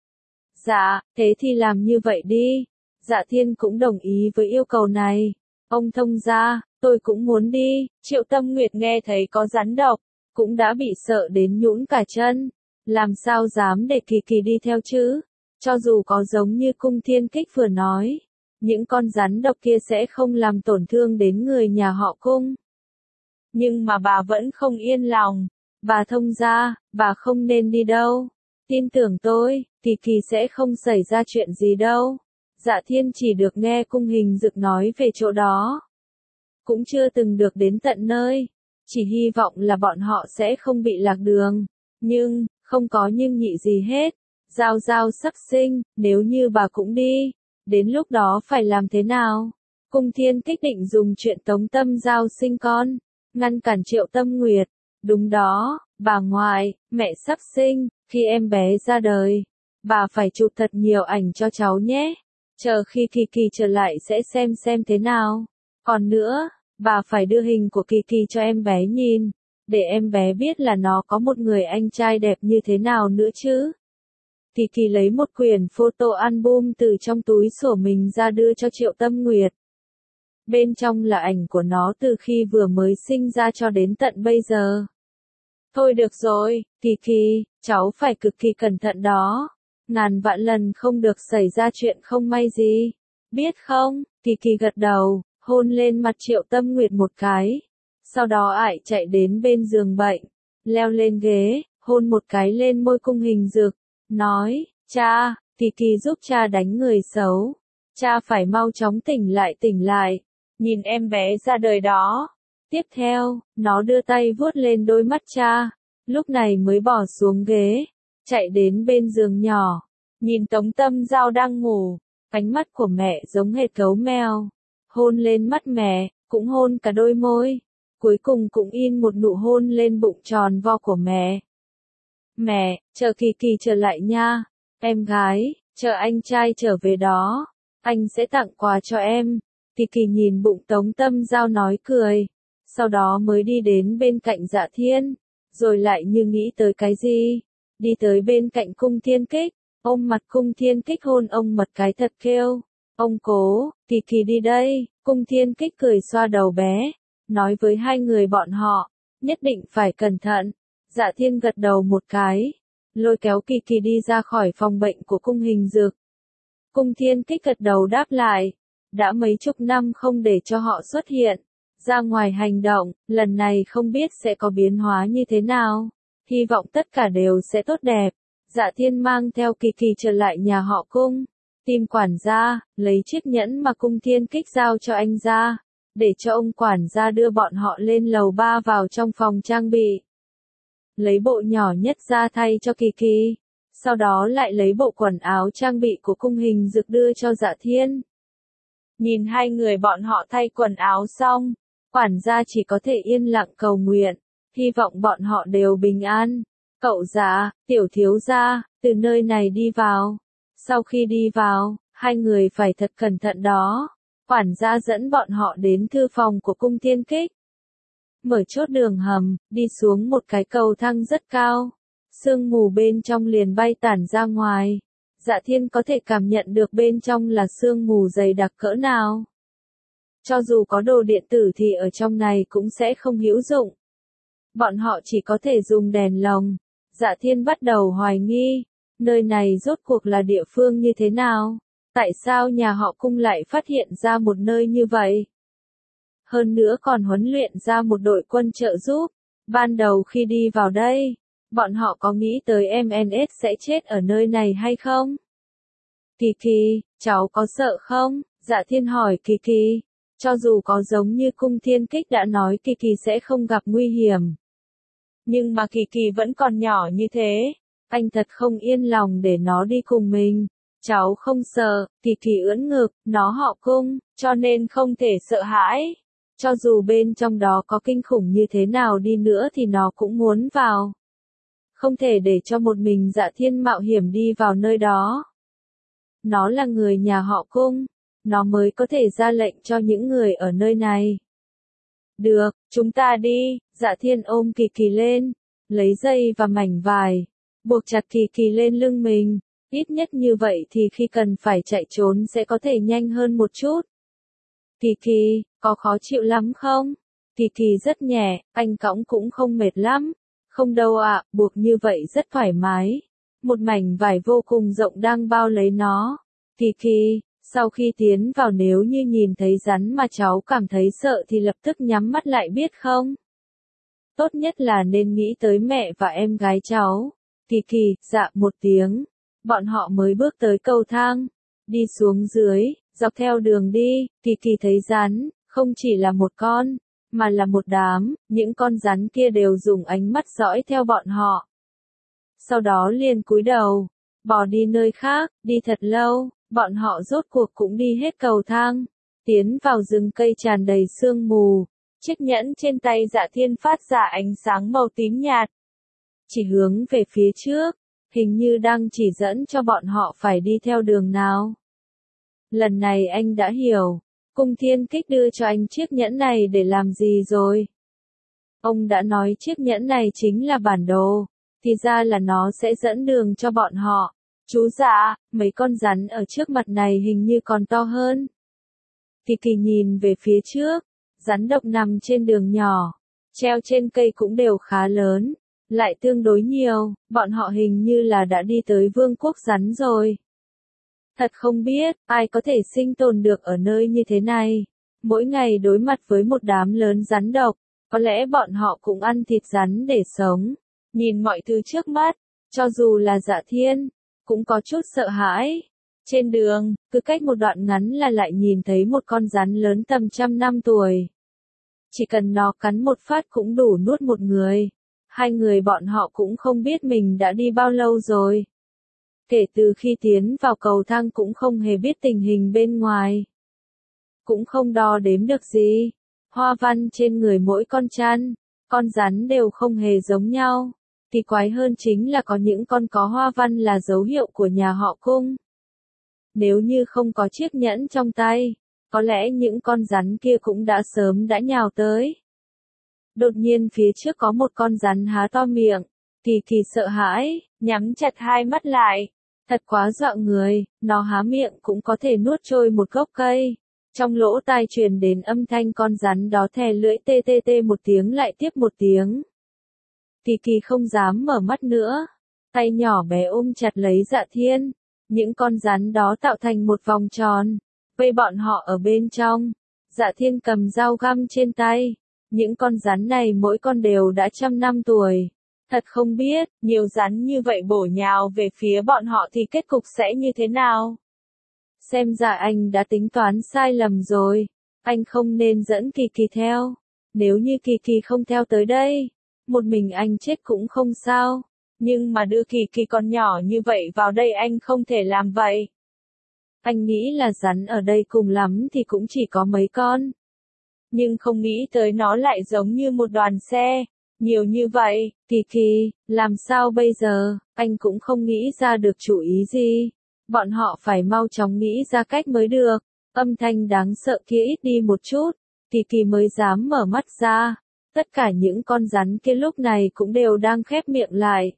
Dạ, thế thì làm như vậy đi. Dạ Thiên cũng đồng ý với yêu cầu này. Ông thông gia, tôi cũng muốn đi. Triệu Tâm Nguyệt nghe thấy có rắn độc, cũng đã bị sợ đến nhũn cả chân. Làm sao dám để Kỳ Kỳ đi theo chứ? Cho dù có giống như Cung Thiên Kích vừa nói, những con rắn độc kia sẽ không làm tổn thương đến người nhà họ Cung. Nhưng mà bà vẫn không yên lòng. Bà thông gia, bà không nên đi đâu. Tin tưởng tôi, Kỳ Kỳ sẽ không xảy ra chuyện gì đâu. Dạ Thiên chỉ được nghe cung hình dực nói về chỗ đó. Cũng chưa từng được đến tận nơi. Chỉ hy vọng là bọn họ sẽ không bị lạc đường. Nhưng, không có nhưng nhị gì hết. Giao giao sắc sinh, nếu như bà cũng đi. Đến lúc đó phải làm thế nào? Cung Thiên Kích định dùng chuyện Tống Tâm Giao sinh con. Ngăn cản Triệu Tâm Nguyệt. Đúng đó, bà ngoại, mẹ sắp sinh, khi em bé ra đời. Bà phải chụp thật nhiều ảnh cho cháu nhé. Chờ khi Kỳ Kỳ trở lại sẽ xem xem thế nào. Còn nữa, bà phải đưa hình của Kỳ Kỳ cho em bé nhìn. Để em bé biết là nó có một người anh trai đẹp như thế nào nữa chứ. Kỳ Kỳ lấy một quyển photo album từ trong túi sổ mình ra đưa cho Triệu Tâm Nguyệt. Bên trong là ảnh của nó từ khi vừa mới sinh ra cho đến tận bây giờ. Thôi được rồi, Kỳ Kỳ, cháu phải cực kỳ cẩn thận đó. Ngàn vạn lần không được xảy ra chuyện không may gì. Biết không? Kỳ Kỳ gật đầu, hôn lên mặt Triệu Tâm Nguyệt một cái. Sau đó ải chạy đến bên giường bệnh, leo lên ghế, hôn một cái lên môi cung hình dực. Nói, cha, Kỳ Kỳ giúp cha đánh người xấu. Cha phải mau chóng tỉnh lại tỉnh lại. Nhìn em bé ra đời đó. Tiếp theo, nó đưa tay vuốt lên đôi mắt cha. Lúc này mới bỏ xuống ghế. Chạy đến bên giường nhỏ. Nhìn Tống Tâm Giao đang ngủ. Ánh mắt của mẹ giống hệt gấu mèo. Hôn lên mắt mẹ, cũng hôn cả đôi môi. Cuối cùng cũng in một nụ hôn lên bụng tròn vo của mẹ. Mẹ, chờ Kỳ Kỳ trở lại nha. Em gái, chờ anh trai trở về đó. Anh sẽ tặng quà cho em. Kỳ Kỳ nhìn bụng Tống Tâm Giao nói cười. Sau đó mới đi đến bên cạnh Dạ Thiên. Rồi lại như nghĩ tới cái gì. Đi tới bên cạnh Cung Thiên Kích. Ôm mặt Cung Thiên Kích hôn ông một cái thật kêu. Ông cố, Kỳ Kỳ đi đây. Cung Thiên Kích cười xoa đầu bé. Nói với hai người bọn họ. Nhất định phải cẩn thận. Dạ Thiên gật đầu một cái. Lôi kéo Kỳ Kỳ đi ra khỏi phòng bệnh của cung hình dực. Cung Thiên Kích gật đầu đáp lại. Đã mấy chục năm không để cho họ xuất hiện. Ra ngoài hành động, lần này không biết sẽ có biến hóa như thế nào. Hy vọng tất cả đều sẽ tốt đẹp. Dạ Thiên mang theo Kỳ Kỳ trở lại nhà họ Cung. Tìm quản gia, lấy chiếc nhẫn mà Cung Thiên Kích giao cho anh ra. Để cho ông quản gia đưa bọn họ lên lầu ba vào trong phòng trang bị. Lấy bộ nhỏ nhất ra thay cho Kỳ Kỳ. Sau đó lại lấy bộ quần áo trang bị của cung hình dực đưa cho Dạ Thiên. Nhìn hai người bọn họ thay quần áo xong, quản gia chỉ có thể yên lặng cầu nguyện, hy vọng bọn họ đều bình an. Cậu Dạ, tiểu thiếu gia, từ nơi này đi vào. Sau khi đi vào, hai người phải thật cẩn thận đó. Quản gia dẫn bọn họ đến thư phòng của cung Thiên Kích. Mở chốt đường hầm, đi xuống một cái cầu thang rất cao. Sương mù bên trong liền bay tản ra ngoài. Dạ Thiên có thể cảm nhận được bên trong là sương mù dày đặc cỡ nào. Cho dù có đồ điện tử thì ở trong này cũng sẽ không hữu dụng. Bọn họ chỉ có thể dùng đèn lồng. Dạ Thiên bắt đầu hoài nghi. Nơi này rốt cuộc là địa phương như thế nào? Tại sao nhà họ Cung lại phát hiện ra một nơi như vậy? Hơn nữa còn huấn luyện ra một đội quân trợ giúp. Ban đầu khi đi vào đây, bọn họ có nghĩ tới em en ét sẽ chết ở nơi này hay không? Kỳ Kỳ, cháu có sợ không? Dạ Thiên hỏi Kỳ Kỳ. Cho dù có giống như Cung Thiên Kích đã nói Kỳ Kỳ sẽ không gặp nguy hiểm. Nhưng mà Kỳ Kỳ vẫn còn nhỏ như thế. Anh thật không yên lòng để nó đi cùng mình. Cháu không sợ, Kỳ Kỳ ưỡn ngực, nó họ Cung, cho nên không thể sợ hãi. Cho dù bên trong đó có kinh khủng như thế nào đi nữa thì nó cũng muốn vào. Không thể để cho một mình Dạ Thiên mạo hiểm đi vào nơi đó. Nó là người nhà họ Cung, nó mới có thể ra lệnh cho những người ở nơi này. Được, chúng ta đi, Dạ Thiên ôm Kỳ Kỳ lên, lấy dây và mảnh vải, buộc chặt Kỳ Kỳ lên lưng mình, ít nhất như vậy thì khi cần phải chạy trốn sẽ có thể nhanh hơn một chút. Kỳ Kỳ, có khó chịu lắm không? Kỳ Kỳ rất nhẹ, anh cõng cũng không mệt lắm. Không đâu ạ, buộc như vậy rất thoải mái. Một mảnh vải vô cùng rộng đang bao lấy nó. Kỳ Kỳ, sau khi tiến vào nếu như nhìn thấy rắn mà cháu cảm thấy sợ thì lập tức nhắm mắt lại biết không? Tốt nhất là nên nghĩ tới mẹ và em gái cháu. Kỳ Kỳ, dạ một tiếng. Bọn họ mới bước tới cầu thang. Đi xuống dưới, dọc theo đường đi, Kỳ Kỳ thấy rắn, không chỉ là một con, mà là một đám, những con rắn kia đều dùng ánh mắt dõi theo bọn họ. Sau đó liền cúi đầu, bò đi nơi khác, đi thật lâu, bọn họ rốt cuộc cũng đi hết cầu thang, tiến vào rừng cây tràn đầy sương mù, chiếc nhẫn trên tay Dạ Thiên phát ra ánh sáng màu tím nhạt. Chỉ hướng về phía trước, hình như đang chỉ dẫn cho bọn họ phải đi theo đường nào. Lần này anh đã hiểu. Cung Thiên Kích đưa cho anh chiếc nhẫn này để làm gì rồi? Ông đã nói chiếc nhẫn này chính là bản đồ, thì ra là nó sẽ dẫn đường cho bọn họ. Chú Dạ, mấy con rắn ở trước mặt này hình như còn to hơn. Kỳ Kỳ nhìn về phía trước, rắn độc nằm trên đường nhỏ, treo trên cây cũng đều khá lớn, lại tương đối nhiều, bọn họ hình như là đã đi tới vương quốc rắn rồi. Thật không biết, ai có thể sinh tồn được ở nơi như thế này. Mỗi ngày đối mặt với một đám lớn rắn độc, có lẽ bọn họ cũng ăn thịt rắn để sống. Nhìn mọi thứ trước mắt, cho dù là Dạ Thiên, cũng có chút sợ hãi. Trên đường, cứ cách một đoạn ngắn là lại nhìn thấy một con rắn lớn tầm trăm năm tuổi. Chỉ cần nó cắn một phát cũng đủ nuốt một người. Hai người bọn họ cũng không biết mình đã đi bao lâu rồi. Kể từ khi tiến vào cầu thang cũng không hề biết tình hình bên ngoài. Cũng không đo đếm được gì. Hoa văn trên người mỗi con chăn, con rắn đều không hề giống nhau. Kỳ quái hơn chính là có những con có hoa văn là dấu hiệu của nhà họ Cung. Nếu như không có chiếc nhẫn trong tay, có lẽ những con rắn kia cũng đã sớm đã nhào tới. Đột nhiên phía trước có một con rắn há to miệng. Kỳ Kỳ sợ hãi, nhắm chặt hai mắt lại. Thật quá dọa người, nó há miệng cũng có thể nuốt trôi một gốc cây. Trong lỗ tai truyền đến âm thanh con rắn đó thè lưỡi tê tê tê một tiếng lại tiếp một tiếng. Kỳ Kỳ không dám mở mắt nữa. Tay nhỏ bé ôm chặt lấy Dạ Thiên. Những con rắn đó tạo thành một vòng tròn, vây bọn họ ở bên trong. Dạ Thiên cầm dao găm trên tay. Những con rắn này mỗi con đều đã trăm năm tuổi. Thật không biết, nhiều rắn như vậy bổ nhào về phía bọn họ thì kết cục sẽ như thế nào? Xem ra anh đã tính toán sai lầm rồi. Anh không nên dẫn Kỳ Kỳ theo. Nếu như Kỳ Kỳ không theo tới đây, một mình anh chết cũng không sao. Nhưng mà đưa Kỳ Kỳ còn nhỏ như vậy vào đây anh không thể làm vậy. Anh nghĩ là rắn ở đây cùng lắm thì cũng chỉ có mấy con. Nhưng không nghĩ tới nó lại giống như một đoàn xe. Nhiều như vậy, Kỳ Kỳ, làm sao bây giờ, anh cũng không nghĩ ra được chủ ý gì. Bọn họ phải mau chóng nghĩ ra cách mới được. Âm thanh đáng sợ kia ít đi một chút, Kỳ Kỳ mới dám mở mắt ra. Tất cả những con rắn kia lúc này cũng đều đang khép miệng lại.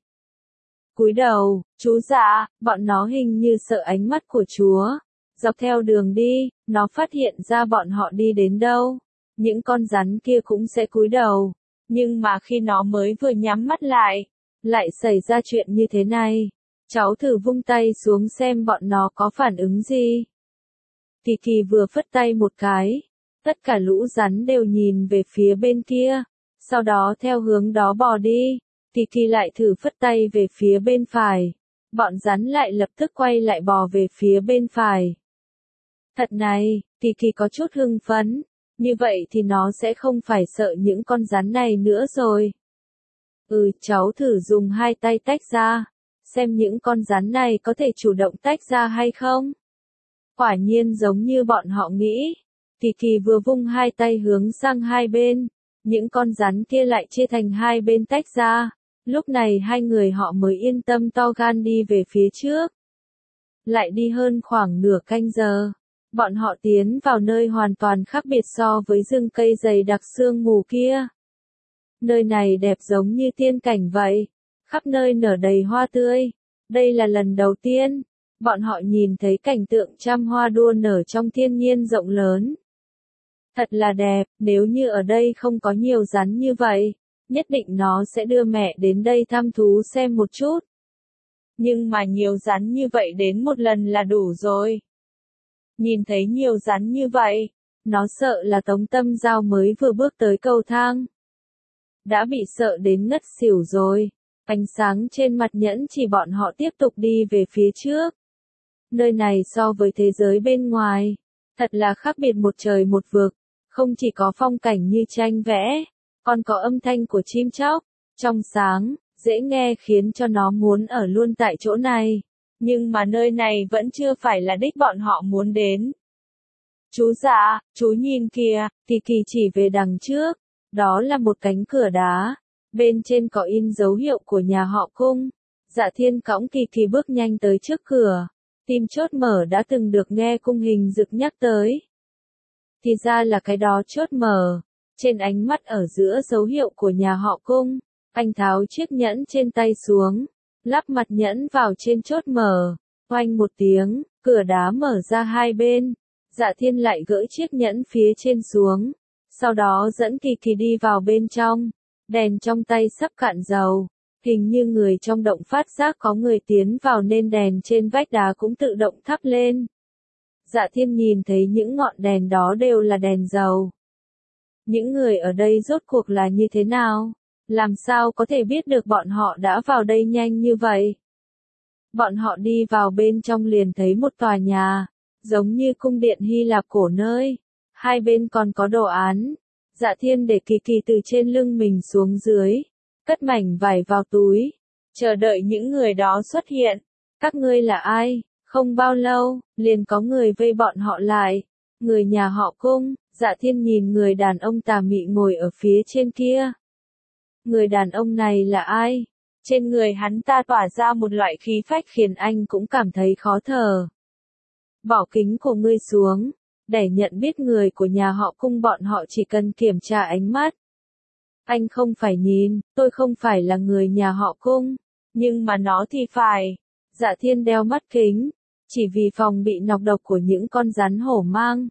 Cúi đầu, chú Dạ, bọn nó hình như sợ ánh mắt của chúa. Dọc theo đường đi, nó phát hiện ra bọn họ đi đến đâu. Những con rắn kia cũng sẽ cúi đầu. Nhưng mà khi nó mới vừa nhắm mắt lại, lại xảy ra chuyện như thế này. Cháu thử vung tay xuống xem bọn nó có phản ứng gì. Kỳ Kỳ vừa phất tay một cái. Tất cả lũ rắn đều nhìn về phía bên kia. Sau đó theo hướng đó bò đi. Kỳ Kỳ lại thử phất tay về phía bên phải. Bọn rắn lại lập tức quay lại bò về phía bên phải. Thật này, Kỳ Kỳ có chút hưng phấn. Như vậy thì nó sẽ không phải sợ những con rắn này nữa rồi. Ừ, cháu thử dùng hai tay tách ra, xem những con rắn này có thể chủ động tách ra hay không. Quả nhiên giống như bọn họ nghĩ, Kiki vừa vung hai tay hướng sang hai bên, những con rắn kia lại chia thành hai bên tách ra. Lúc này hai người họ mới yên tâm to gan đi về phía trước. Lại đi hơn khoảng nửa canh giờ, bọn họ tiến vào nơi hoàn toàn khác biệt so với rừng cây dày đặc sương mù kia. Nơi này đẹp giống như tiên cảnh vậy, khắp nơi nở đầy hoa tươi. Đây là lần đầu tiên, bọn họ nhìn thấy cảnh tượng trăm hoa đua nở trong thiên nhiên rộng lớn. Thật là đẹp, nếu như ở đây không có nhiều rắn như vậy, nhất định nó sẽ đưa mẹ đến đây thăm thú xem một chút. Nhưng mà nhiều rắn như vậy đến một lần là đủ rồi. Nhìn thấy nhiều rắn như vậy, nó sợ là Tống Tâm Giao mới vừa bước tới cầu thang. Đã bị sợ đến ngất xỉu rồi. Ánh sáng trên mặt nhẫn chỉ bọn họ tiếp tục đi về phía trước. Nơi này so với thế giới bên ngoài, thật là khác biệt một trời một vực. Không chỉ có phong cảnh như tranh vẽ, còn có âm thanh của chim chóc, trong sáng, dễ nghe khiến cho nó muốn ở luôn tại chỗ này. Nhưng mà nơi này vẫn chưa phải là đích bọn họ muốn đến. Chú dạ, chú nhìn kìa, Kỳ Kỳ chỉ về đằng trước. Đó là một cánh cửa đá. Bên trên có in dấu hiệu của nhà họ Cung. Dạ Thiên cõng Kỳ Kỳ bước nhanh tới trước cửa. Tim chốt mở đã từng được nghe Cung Hình Dực nhắc tới. Thì ra là cái đó chốt mở. Trên ánh mắt ở giữa dấu hiệu của nhà họ Cung, anh tháo chiếc nhẫn trên tay xuống, lắp mặt nhẫn vào trên chốt mở. Oanh một tiếng, cửa đá mở ra hai bên. Dạ Thiên lại gỡ chiếc nhẫn phía trên xuống. Sau đó dẫn Kỳ Kỳ đi vào bên trong. Đèn trong tay sắp cạn dầu. Hình như người trong động phát giác có người tiến vào nên đèn trên vách đá cũng tự động thắp lên. Dạ Thiên nhìn thấy những ngọn đèn đó đều là đèn dầu. Những người ở đây rốt cuộc là như thế nào? Làm sao có thể biết được bọn họ đã vào đây nhanh như vậy? Bọn họ đi vào bên trong liền thấy một tòa nhà, giống như cung điện Hy Lạp cổ nơi. Hai bên còn có đồ án. Dạ Thiên để Kỳ Kỳ từ trên lưng mình xuống dưới, cất mảnh vải vào túi, chờ đợi những người đó xuất hiện. Các ngươi là ai? Không bao lâu, liền có người vây bọn họ lại. Người nhà họ Cung. Dạ Thiên nhìn người đàn ông tà mị ngồi ở phía trên kia. Người đàn ông này là ai? Trên người hắn ta tỏa ra một loại khí phách khiến anh cũng cảm thấy khó thở. Bỏ kính của ngươi xuống, để nhận biết người của nhà họ Cung, bọn họ chỉ cần kiểm tra ánh mắt. Anh không phải nhìn, tôi không phải là người nhà họ Cung, nhưng mà nó thì phải. Dạ Thiên đeo mắt kính, chỉ vì phòng bị nọc độc của những con rắn hổ mang.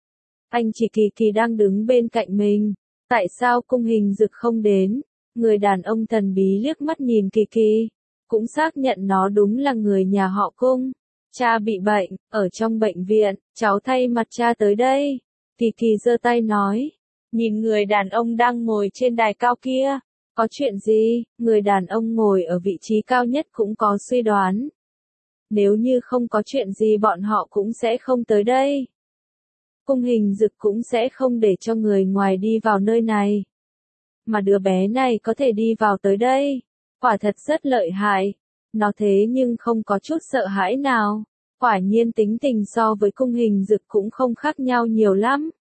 Anh chỉ Kỳ Kỳ đang đứng bên cạnh mình. Tại sao Cung Hình Dực không đến? Người đàn ông thần bí liếc mắt nhìn Kỳ Kỳ, cũng xác nhận nó đúng là người nhà họ Cung. Cha bị bệnh, ở trong bệnh viện, cháu thay mặt cha tới đây. Kỳ Kỳ giơ tay nói, nhìn người đàn ông đang ngồi trên đài cao kia. Có chuyện gì? Người đàn ông ngồi ở vị trí cao nhất cũng có suy đoán. Nếu như không có chuyện gì bọn họ cũng sẽ không tới đây. Cung Hình Dực cũng sẽ không để cho người ngoài đi vào nơi này. Mà đứa bé này có thể đi vào tới đây, quả thật rất lợi hại. Nó thế nhưng không có chút sợ hãi nào. Quả nhiên tính tình so với Cung Hình Dực cũng không khác nhau nhiều lắm.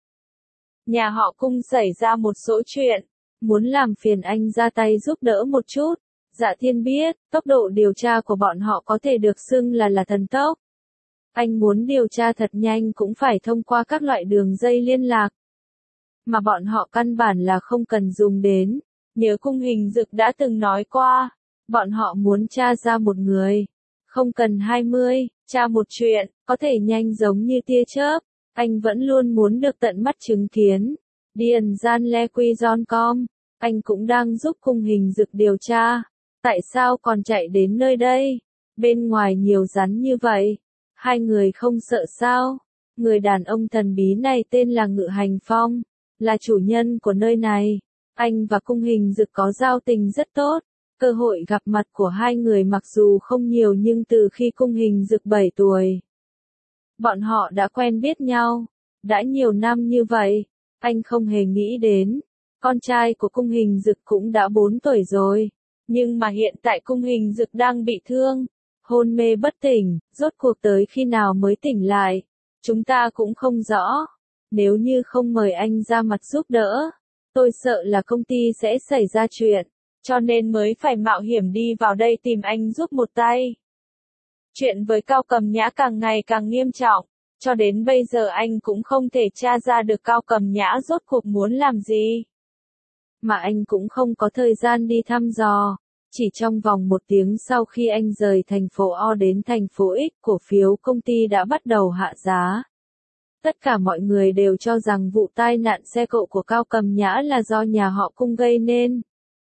Nhà họ Cung xảy ra một số chuyện, muốn làm phiền anh ra tay giúp đỡ một chút. Dạ Thiên biết, tốc độ điều tra của bọn họ có thể được xưng là là thần tốc. Anh muốn điều tra thật nhanh cũng phải thông qua các loại đường dây liên lạc. Mà bọn họ căn bản là không cần dùng đến. Nhớ Cung Hình Dực đã từng nói qua, bọn họ muốn tra ra một người. Không cần hai mươi, tra một chuyện, có thể nhanh giống như tia chớp. Anh vẫn luôn muốn được tận mắt chứng kiến. Điền gian le quy giòn com. Anh cũng đang giúp Cung Hình Dực điều tra. Tại sao còn chạy đến nơi đây? Bên ngoài nhiều rắn như vậy. Hai người không sợ sao? Người đàn ông thần bí này tên là Ngự Hành Phong, là chủ nhân của nơi này. Anh và Cung Hình Dực có giao tình rất tốt. Cơ hội gặp mặt của hai người mặc dù không nhiều nhưng từ khi Cung Hình Dực bảy tuổi, bọn họ đã quen biết nhau. Đã nhiều năm như vậy, Anh không hề nghĩ đến, con trai của cung hình dực cũng đã bốn tuổi rồi. Nhưng mà hiện tại cung hình dực đang bị thương, hôn mê bất tỉnh, rốt cuộc tới khi nào mới tỉnh lại. Chúng ta cũng không rõ. Nếu như không mời anh ra mặt giúp đỡ, tôi sợ là công ty sẽ xảy ra chuyện, cho nên mới phải mạo hiểm đi vào đây tìm anh giúp một tay. Chuyện với Cao Cầm Nhã càng ngày càng nghiêm trọng, cho đến bây giờ anh cũng không thể tra ra được Cao Cầm Nhã rốt cuộc muốn làm gì. Mà anh cũng không có thời gian đi thăm dò. Chỉ trong vòng một tiếng sau khi anh rời thành phố O đến thành phố X, cổ phiếu công ty đã bắt đầu hạ giá. Tất cả mọi người đều cho rằng vụ tai nạn xe cộ của Cao Cầm Nhã là do nhà họ Cung gây nên.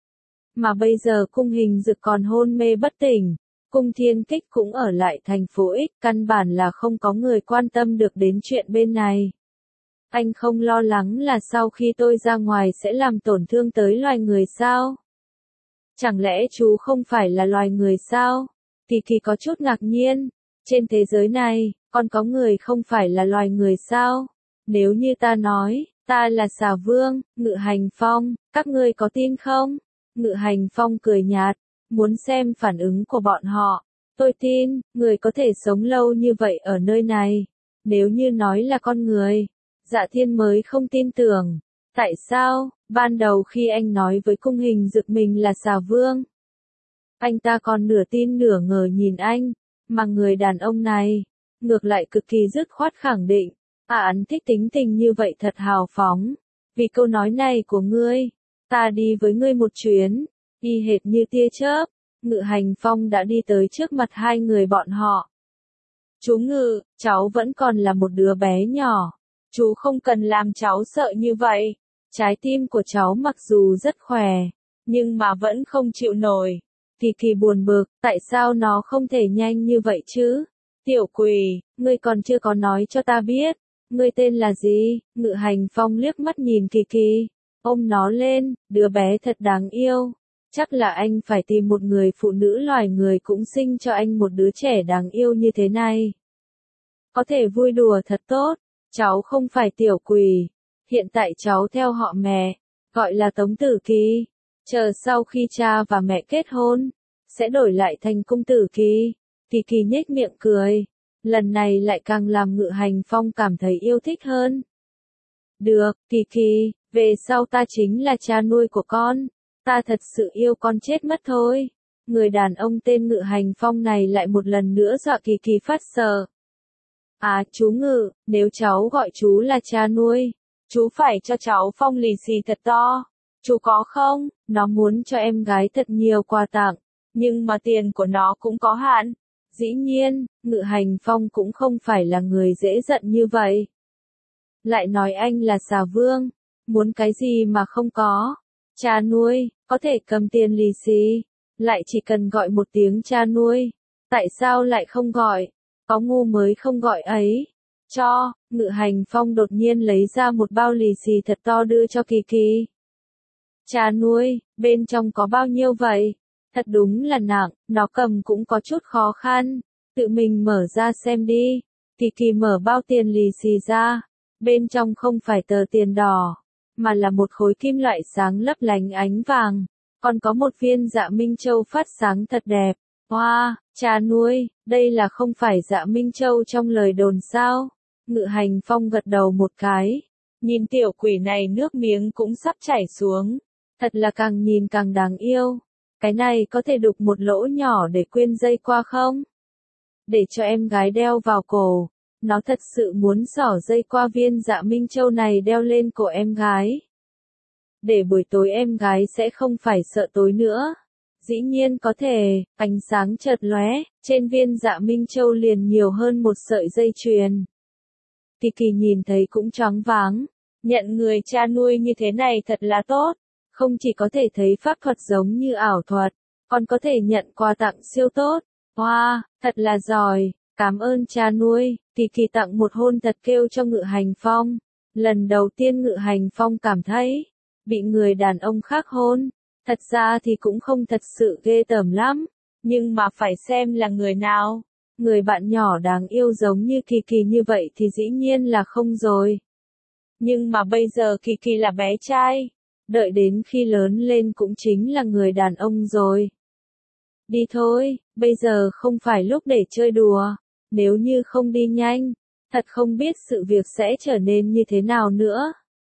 Mà bây giờ cung hình dực còn hôn mê bất tỉnh, cung thiên kích cũng ở lại thành phố X, căn bản là không có người quan tâm được đến chuyện bên này. Anh không lo lắng là sau khi tôi ra ngoài sẽ làm tổn thương tới loài người sao? Chẳng lẽ chú không phải là loài người sao? Kỳ Kỳ có chút ngạc nhiên. Trên thế giới này, còn có người không phải là loài người sao? Nếu như ta nói, ta là xà vương, Ngự Hành Phong, các ngươi có tin không? Ngự Hành Phong cười nhạt, muốn xem phản ứng của bọn họ. Tôi tin, người có thể sống lâu như vậy ở nơi này. Nếu như nói là con người, Dạ Thiên mới không tin tưởng. Tại sao, ban đầu khi anh nói với cung hình dực mình là xà vương, anh ta còn nửa tin nửa ngờ nhìn anh, mà người đàn ông này, ngược lại cực kỳ dứt khoát khẳng định, à anh thích tính tình như vậy thật hào phóng. Vì câu nói này của ngươi, ta đi với ngươi một chuyến, y hệt như tia chớp, Ngự Hành Phong đã đi tới trước mặt hai người bọn họ. Chú Ngự, cháu vẫn còn là một đứa bé nhỏ, chú không cần làm cháu sợ như vậy. Trái tim của cháu mặc dù rất khỏe, nhưng mà vẫn không chịu nổi. Kỳ Kỳ buồn bực, tại sao nó không thể nhanh như vậy chứ? Tiểu quỷ, ngươi còn chưa có nói cho ta biết, ngươi tên là gì? Ngự Hành Phong liếc mắt nhìn Kỳ Kỳ, ôm nó lên, đứa bé thật đáng yêu. Chắc là anh phải tìm một người phụ nữ loài người cũng sinh cho anh một đứa trẻ đáng yêu như thế này. Có thể vui đùa thật tốt, cháu không phải tiểu quỷ. Hiện tại cháu theo họ mẹ, gọi là Tống Tử Kỳ. Chờ sau khi cha và mẹ kết hôn, sẽ đổi lại thành Cung Tử Kỳ. Kỳ Kỳ nhếch miệng cười. Lần này lại càng làm Ngự Hành Phong cảm thấy yêu thích hơn. Được, Kỳ Kỳ, về sau ta chính là cha nuôi của con. Ta thật sự yêu con chết mất thôi. Người đàn ông tên Ngự Hành Phong này lại một lần nữa dọa Kỳ Kỳ phát sợ. À chú Ngự, nếu cháu gọi chú là cha nuôi, chú phải cho cháu phong lì xì thật to. Chú có không? Nó muốn cho em gái thật nhiều quà tặng, nhưng mà tiền của nó cũng có hạn. Dĩ nhiên, Ngự Hành Phong cũng không phải là người dễ giận như vậy. Lại nói anh là xà vương, muốn cái gì mà không có. Cha nuôi, có thể cầm tiền lì xì, lại chỉ cần gọi một tiếng cha nuôi. Tại sao lại không gọi? Có ngu mới không gọi ấy. Cho, Ngự Hành Phong đột nhiên lấy ra một bao lì xì thật to đưa cho Kỳ Kỳ. Cha nuôi, bên trong có bao nhiêu vậy? Thật đúng là nặng, nó cầm cũng có chút khó khăn. Tự mình mở ra xem đi. Kỳ Kỳ mở bao tiền lì xì ra. Bên trong không phải tờ tiền đỏ, mà là một khối kim loại sáng lấp lánh ánh vàng. Còn có một viên Dạ Minh Châu phát sáng thật đẹp. Wow, cha nuôi, đây là không phải Dạ Minh Châu trong lời đồn sao? Ngự Hành Phong gật đầu một cái. Nhìn tiểu quỷ này nước miếng cũng sắp chảy xuống. Thật là càng nhìn càng đáng yêu. Cái này có thể đục một lỗ nhỏ để quyên dây qua không? Để cho em gái đeo vào cổ. Nó thật sự muốn xỏ dây qua viên Dạ Minh Châu này đeo lên cổ em gái. Để buổi tối em gái sẽ không phải sợ tối nữa. Dĩ nhiên có thể, ánh sáng chợt lóe, trên viên Dạ Minh Châu liền nhiều hơn một sợi dây chuyền. Kỳ Kỳ nhìn thấy cũng choáng váng. Nhận người cha nuôi như thế này thật là tốt. Không chỉ có thể thấy pháp thuật giống như ảo thuật, còn có thể nhận quà tặng siêu tốt. Wow, thật là giỏi. Cảm ơn cha nuôi. Kỳ Kỳ tặng một hôn thật kêu cho Ngự Hành Phong. Lần đầu tiên Ngự Hành Phong cảm thấy bị người đàn ông khác hôn. Thật ra thì cũng không thật sự ghê tởm lắm, nhưng mà phải xem là người nào. Người bạn nhỏ đáng yêu giống như Kỳ Kỳ như vậy thì dĩ nhiên là không rồi. Nhưng mà bây giờ Kỳ Kỳ là bé trai, đợi đến khi lớn lên cũng chính là người đàn ông rồi. Đi thôi, bây giờ không phải lúc để chơi đùa, nếu như không đi nhanh, thật không biết sự việc sẽ trở nên như thế nào nữa.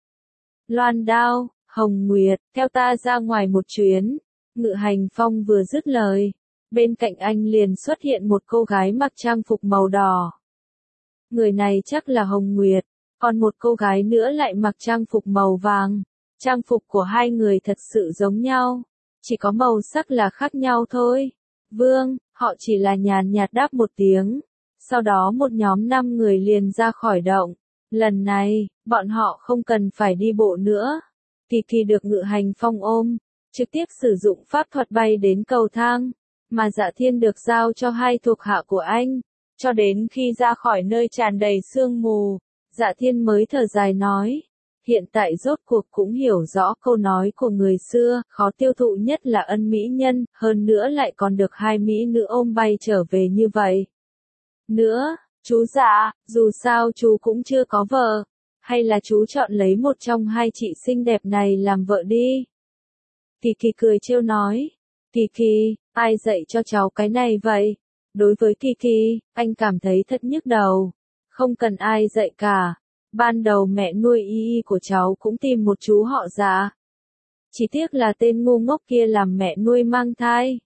Loan Đao, Hồng Nguyệt, theo ta ra ngoài một chuyến. Ngự Hành Phong vừa dứt lời, bên cạnh anh liền xuất hiện một cô gái mặc trang phục màu đỏ. Người này chắc là Hồng Nguyệt, còn một cô gái nữa lại mặc trang phục màu vàng. Trang phục của hai người thật sự giống nhau, chỉ có màu sắc là khác nhau thôi. Vương, họ chỉ là nhàn nhạt đáp một tiếng. Sau đó một nhóm năm người liền ra khỏi động. Lần này, bọn họ không cần phải đi bộ nữa. Kỳ Kỳ được Ngự Hành Phong ôm, trực tiếp sử dụng pháp thuật bay đến cầu thang, mà Dạ Thiên được giao cho hai thuộc hạ của anh. Cho đến khi ra khỏi nơi tràn đầy sương mù, Dạ Thiên mới thở dài nói. Hiện tại rốt cuộc cũng hiểu rõ câu nói của người xưa, khó tiêu thụ nhất là ân mỹ nhân, hơn nữa lại còn được hai mỹ nữ ôm bay trở về như vậy. Nữa, chú Dạ, dù sao chú cũng chưa có vợ, hay là chú chọn lấy một trong hai chị xinh đẹp này làm vợ đi. Kỳ Kỳ cười trêu nói. Kỳ Kỳ, ai dạy cho cháu cái này vậy? Đối với Kỳ Kỳ, anh cảm thấy thật nhức đầu. Không cần ai dạy cả. Ban đầu mẹ nuôi y y của cháu cũng tìm một chú họ Dạ. Chỉ tiếc là tên ngu ngốc kia làm mẹ nuôi mang thai.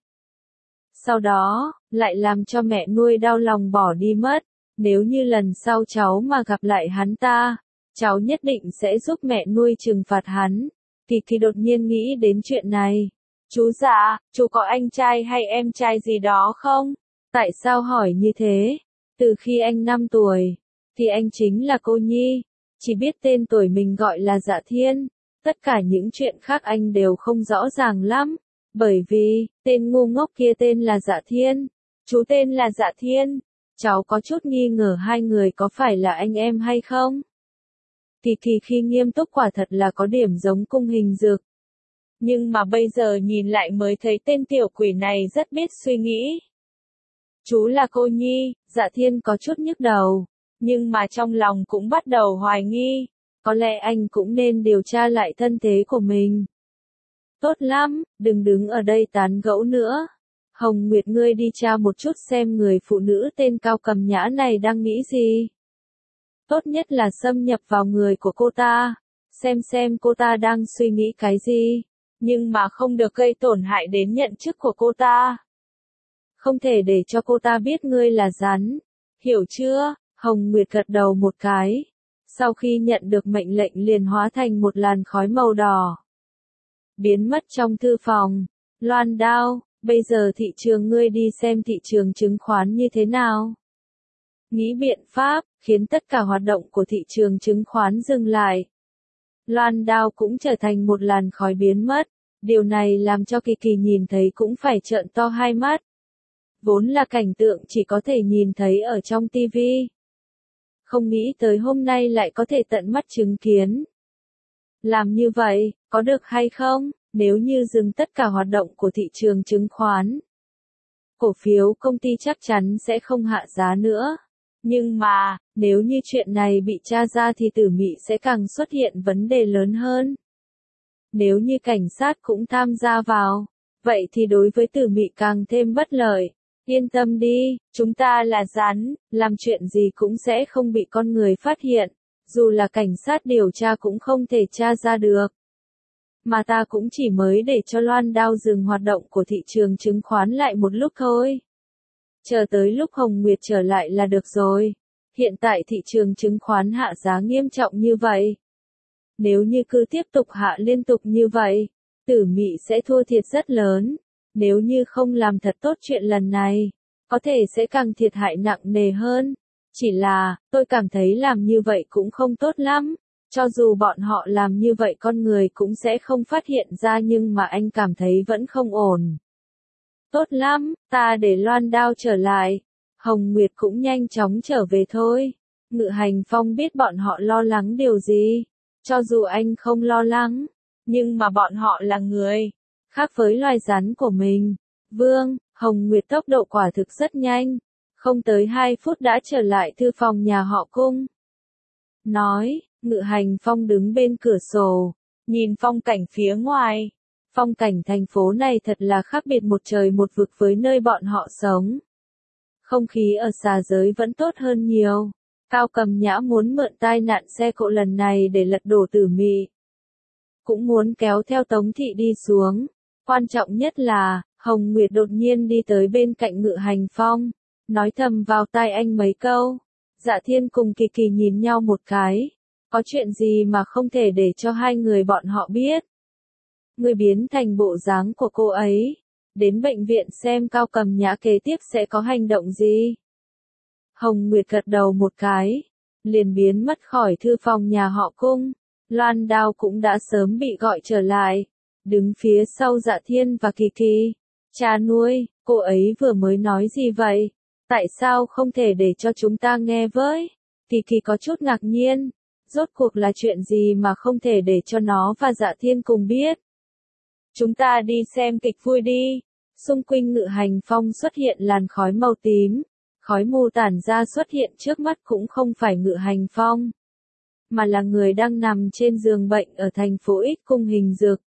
Sau đó, lại làm cho mẹ nuôi đau lòng bỏ đi mất. Nếu như lần sau cháu mà gặp lại hắn ta, cháu nhất định sẽ giúp mẹ nuôi trừng phạt hắn. Kỳ Kỳ đột nhiên nghĩ đến chuyện này. Chú Dạ, chú có anh trai hay em trai gì đó không? Tại sao hỏi như thế? Từ khi anh năm tuổi, thì anh chính là cô nhi, chỉ biết tên tuổi mình gọi là Dạ Thiên. Tất cả những chuyện khác anh đều không rõ ràng lắm, bởi vì, tên ngu ngốc kia tên là Dạ Thiên, chú tên là Dạ Thiên. Cháu có chút nghi ngờ hai người có phải là anh em hay không? Kỳ Kỳ khi nghiêm túc quả thật là có điểm giống Cung Hình Dực. Nhưng mà bây giờ nhìn lại mới thấy tên tiểu quỷ này rất biết suy nghĩ. Chú là cô nhi, Dạ Thiên có chút nhức đầu, nhưng mà trong lòng cũng bắt đầu hoài nghi. Có lẽ anh cũng nên điều tra lại thân thế của mình. Tốt lắm, đừng đứng ở đây tán gẫu nữa. Hồng Nguyệt ngươi đi tra một chút xem người phụ nữ tên Cao Cầm Nhã này đang nghĩ gì. Tốt nhất là xâm nhập vào người của cô ta, xem xem cô ta đang suy nghĩ cái gì, nhưng mà không được gây tổn hại đến nhận chức của cô ta. Không thể để cho cô ta biết ngươi là rắn, hiểu chưa? Hồng Nguyệt gật đầu một cái, sau khi nhận được mệnh lệnh liền hóa thành một làn khói màu đỏ. Biến mất trong thư phòng. Loan Đao, bây giờ thị trường ngươi đi xem thị trường chứng khoán như thế nào. Nghĩ biện pháp, khiến tất cả hoạt động của thị trường chứng khoán dừng lại. Loan Đao cũng trở thành một làn khói biến mất. Điều này làm cho Kỳ Kỳ nhìn thấy cũng phải trợn to hai mắt. Vốn là cảnh tượng chỉ có thể nhìn thấy ở trong tivi. Không nghĩ tới hôm nay lại có thể tận mắt chứng kiến. Làm như vậy, có được hay không, nếu như dừng tất cả hoạt động của thị trường chứng khoán? Cổ phiếu công ty chắc chắn sẽ không hạ giá nữa. Nhưng mà, nếu như chuyện này bị tra ra thì Tử Mị sẽ càng xuất hiện vấn đề lớn hơn. Nếu như cảnh sát cũng tham gia vào, vậy thì đối với Tử Mị càng thêm bất lợi. Yên tâm đi, chúng ta là rắn, làm chuyện gì cũng sẽ không bị con người phát hiện, dù là cảnh sát điều tra cũng không thể tra ra được. Mà ta cũng chỉ mới để cho Loan Đao dừng hoạt động của thị trường chứng khoán lại một lúc thôi. Chờ tới lúc Hồng Nguyệt trở lại là được rồi. Hiện tại thị trường chứng khoán hạ giá nghiêm trọng như vậy. Nếu như cứ tiếp tục hạ liên tục như vậy, Tử Mị sẽ thua thiệt rất lớn. Nếu như không làm thật tốt chuyện lần này, có thể sẽ càng thiệt hại nặng nề hơn. Chỉ là, tôi cảm thấy làm như vậy cũng không tốt lắm. Cho dù bọn họ làm như vậy con người cũng sẽ không phát hiện ra nhưng mà anh cảm thấy vẫn không ổn. Tốt lắm, ta để Loan Đao trở lại. Hồng Nguyệt cũng nhanh chóng trở về thôi. Ngự Hành Phong biết bọn họ lo lắng điều gì. Cho dù anh không lo lắng, nhưng mà bọn họ là người khác với loài rắn của mình. Vương, Hồng Nguyệt tốc độ quả thực rất nhanh. Không tới hai phút đã trở lại thư phòng nhà họ Cung. Nói, Ngự Hành Phong đứng bên cửa sổ, nhìn phong cảnh phía ngoài. Phong cảnh thành phố này thật là khác biệt một trời một vực với nơi bọn họ sống. Không khí ở xà giới vẫn tốt hơn nhiều. Cao Cầm Nhã muốn mượn tai nạn xe cộ lần này để lật đổ Tử Mị. Cũng muốn kéo theo Tống Thị đi xuống. Quan trọng nhất là, Hồng Nguyệt đột nhiên đi tới bên cạnh Ngự Hành Phong, nói thầm vào tai anh mấy câu. Dạ Thiên cùng Kỳ Kỳ nhìn nhau một cái. Có chuyện gì mà không thể để cho hai người bọn họ biết. Người biến thành bộ dáng của cô ấy. Đến bệnh viện xem Cao Cầm Nhã kế tiếp sẽ có hành động gì. Hồng Nguyệt gật đầu một cái. Liền biến mất khỏi thư phòng nhà họ Cung. Loan Đao cũng đã sớm bị gọi trở lại. Đứng phía sau Dạ Thiên và Kỳ Kỳ. Cha nuôi, cô ấy vừa mới nói gì vậy? Tại sao không thể để cho chúng ta nghe với? Kỳ Kỳ có chút ngạc nhiên. Rốt cuộc là chuyện gì mà không thể để cho nó và Dạ Thiên cùng biết? Chúng ta đi xem kịch vui đi. Xung quanh Ngự Hành Phong xuất hiện làn khói màu tím. Khói mù tản ra xuất hiện trước mắt cũng không phải Ngự Hành Phong. Mà là người đang nằm trên giường bệnh ở thành phố X Cung Hình Dực.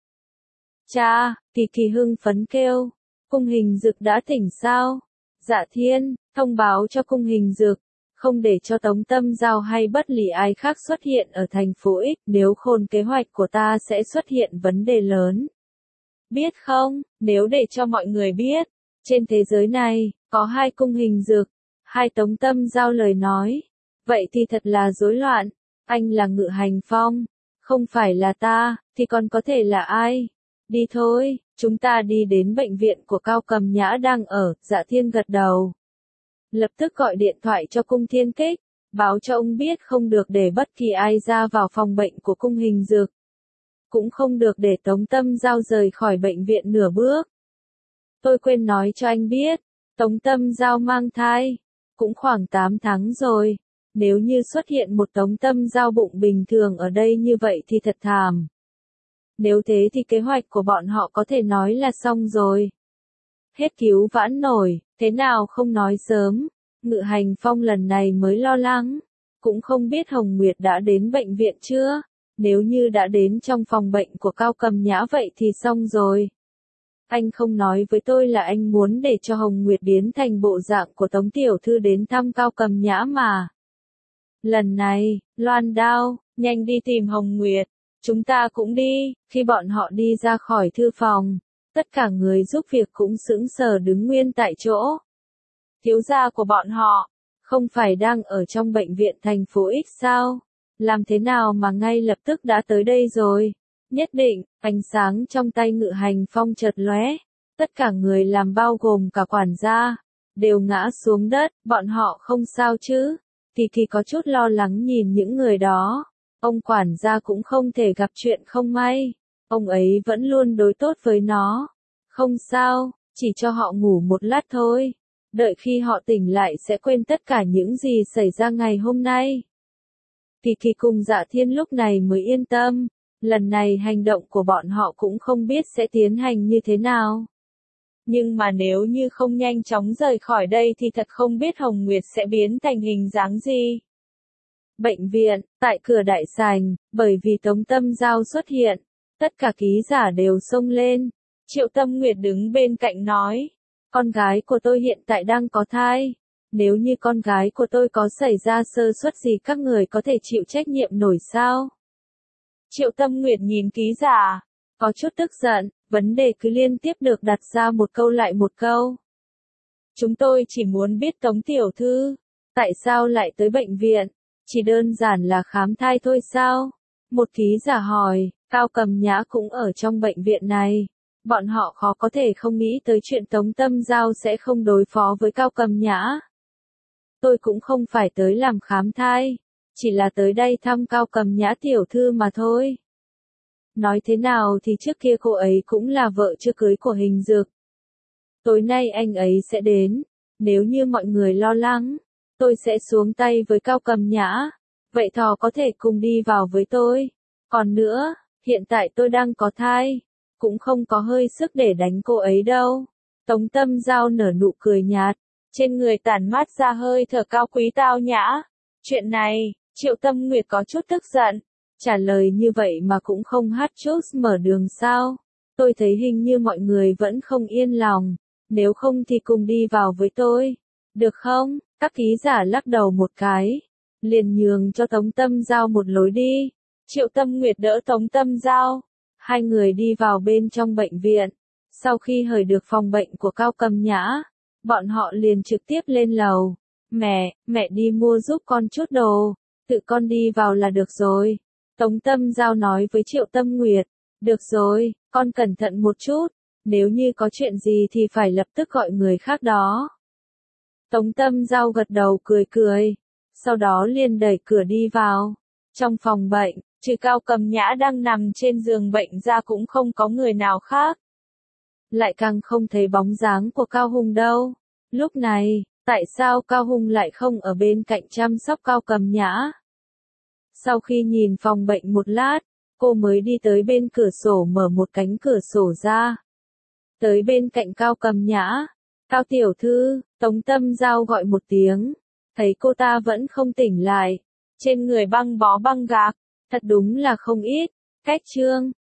Cha, Kỳ Kỳ hưng phấn kêu. Cung Hình Dực đã tỉnh sao? Dạ Thiên, thông báo cho Cung Hình Dực. Không để cho Tống Tâm Giao hay bất lì ai khác xuất hiện ở thành phố X, nếu khôn kế hoạch của ta sẽ xuất hiện vấn đề lớn. Biết không, nếu để cho mọi người biết, trên thế giới này, có hai Cung Hình Dực, hai Tống Tâm Giao lời nói. Vậy thì thật là rối loạn, anh là Ngự Hành Phong, không phải là ta, thì còn có thể là ai? Đi thôi, chúng ta đi đến bệnh viện của Cao Cầm Nhã đang ở, Dạ Thiên gật đầu. Lập tức gọi điện thoại cho Cung Thiên Kích, báo cho ông biết không được để bất kỳ ai ra vào phòng bệnh của Cung Hình Dực. Cũng không được để Tống Tâm Giao rời khỏi bệnh viện nửa bước. Tôi quên nói cho anh biết, Tống Tâm Giao mang thai, cũng khoảng tám tháng rồi. Nếu như xuất hiện một Tống Tâm Giao bụng bình thường ở đây như vậy thì thật thảm. Nếu thế thì kế hoạch của bọn họ có thể nói là xong rồi. Hết cứu vãn nổi, thế nào không nói sớm. Ngự Hành Phong lần này mới lo lắng. Cũng không biết Hồng Nguyệt đã đến bệnh viện chưa. Nếu như đã đến trong phòng bệnh của Cao Cầm Nhã vậy thì xong rồi. Anh không nói với tôi là anh muốn để cho Hồng Nguyệt biến thành bộ dạng của Tống Tiểu Thư đến thăm Cao Cầm Nhã mà. Lần này, Loan Đao, nhanh đi tìm Hồng Nguyệt. Chúng ta cũng đi. Khi bọn họ đi ra khỏi thư phòng, tất cả người giúp việc cũng sững sờ đứng nguyên tại chỗ. Thiếu gia của bọn họ, không phải đang ở trong bệnh viện thành phố X sao? Làm thế nào mà ngay lập tức đã tới đây rồi? Nhất định, ánh sáng trong tay Ngự Hành Phong chợt lóe. Tất cả người làm bao gồm cả quản gia, đều ngã xuống đất, bọn họ không sao chứ? Kỳ Kỳ có chút lo lắng nhìn những người đó. Ông quản gia cũng không thể gặp chuyện không may. Ông ấy vẫn luôn đối tốt với nó. Không sao, chỉ cho họ ngủ một lát thôi. Đợi khi họ tỉnh lại sẽ quên tất cả những gì xảy ra ngày hôm nay. Kỳ Kỳ cùng Dạ Thiên lúc này mới yên tâm. Lần này hành động của bọn họ cũng không biết sẽ tiến hành như thế nào. Nhưng mà nếu như không nhanh chóng rời khỏi đây thì thật không biết Hồng Nguyệt sẽ biến thành hình dáng gì. Bệnh viện, tại cửa đại sảnh, bởi vì Tống Tâm Giao xuất hiện, tất cả ký giả đều xông lên. Triệu Tâm Nguyệt đứng bên cạnh nói, con gái của tôi hiện tại đang có thai. Nếu như con gái của tôi có xảy ra sơ suất gì các người có thể chịu trách nhiệm nổi sao? Triệu Tâm Nguyệt nhìn ký giả, có chút tức giận, vấn đề cứ liên tiếp được đặt ra một câu lại một câu. Chúng tôi chỉ muốn biết Tống Tiểu Thư, tại sao lại tới bệnh viện? Chỉ đơn giản là khám thai thôi sao? Một ký giả hỏi, Cao Cầm Nhã cũng ở trong bệnh viện này. Bọn họ khó có thể không nghĩ tới chuyện Tống Tâm Giao sẽ không đối phó với Cao Cầm Nhã. Tôi cũng không phải tới làm khám thai, chỉ là tới đây thăm Cao Cầm Nhã Tiểu Thư mà thôi. Nói thế nào thì trước kia cô ấy cũng là vợ chưa cưới của Hình Dực. Tối nay anh ấy sẽ đến, nếu như mọi người lo lắng, tôi sẽ xuống tay với Cao Cầm Nhã. Vậy thò có thể cùng đi vào với tôi. Còn nữa, hiện tại tôi đang có thai, cũng không có hơi sức để đánh cô ấy đâu. Tống Tâm Giao nở nụ cười nhạt, trên người tản mát ra hơi thở cao quý tao nhã. Chuyện này, Triệu Tâm Nguyệt có chút tức giận, trả lời như vậy mà cũng không hát chút mở đường sao. Tôi thấy hình như mọi người vẫn không yên lòng, nếu không thì cùng đi vào với tôi. Được không? Các ký giả lắc đầu một cái, liền nhường cho Tống Tâm Giao một lối đi. Triệu Tâm Nguyệt đỡ Tống Tâm Giao, hai người đi vào bên trong bệnh viện. Sau khi hời được phòng bệnh của Cao Cầm Nhã, bọn họ liền trực tiếp lên lầu. Mẹ, mẹ đi mua giúp con chút đồ, tự con đi vào là được rồi. Tống Tâm Giao nói với Triệu Tâm Nguyệt, được rồi, con cẩn thận một chút, nếu như có chuyện gì thì phải lập tức gọi người khác đó. Tống Tâm Giao gật đầu cười cười, sau đó liền đẩy cửa đi vào. Trong phòng bệnh, trừ Cao Cầm Nhã đang nằm trên giường bệnh ra cũng không có người nào khác. Lại càng không thấy bóng dáng của Cao Hùng đâu. Lúc này, tại sao Cao Hùng lại không ở bên cạnh chăm sóc Cao Cầm Nhã? Sau khi nhìn phòng bệnh một lát, cô mới đi tới bên cửa sổ mở một cánh cửa sổ ra. Tới bên cạnh Cao Cầm Nhã, Cao tiểu thư, Tống Tâm Giao gọi một tiếng, thấy cô ta vẫn không tỉnh lại, trên người băng bó băng gạc, thật đúng là không ít. Cách chương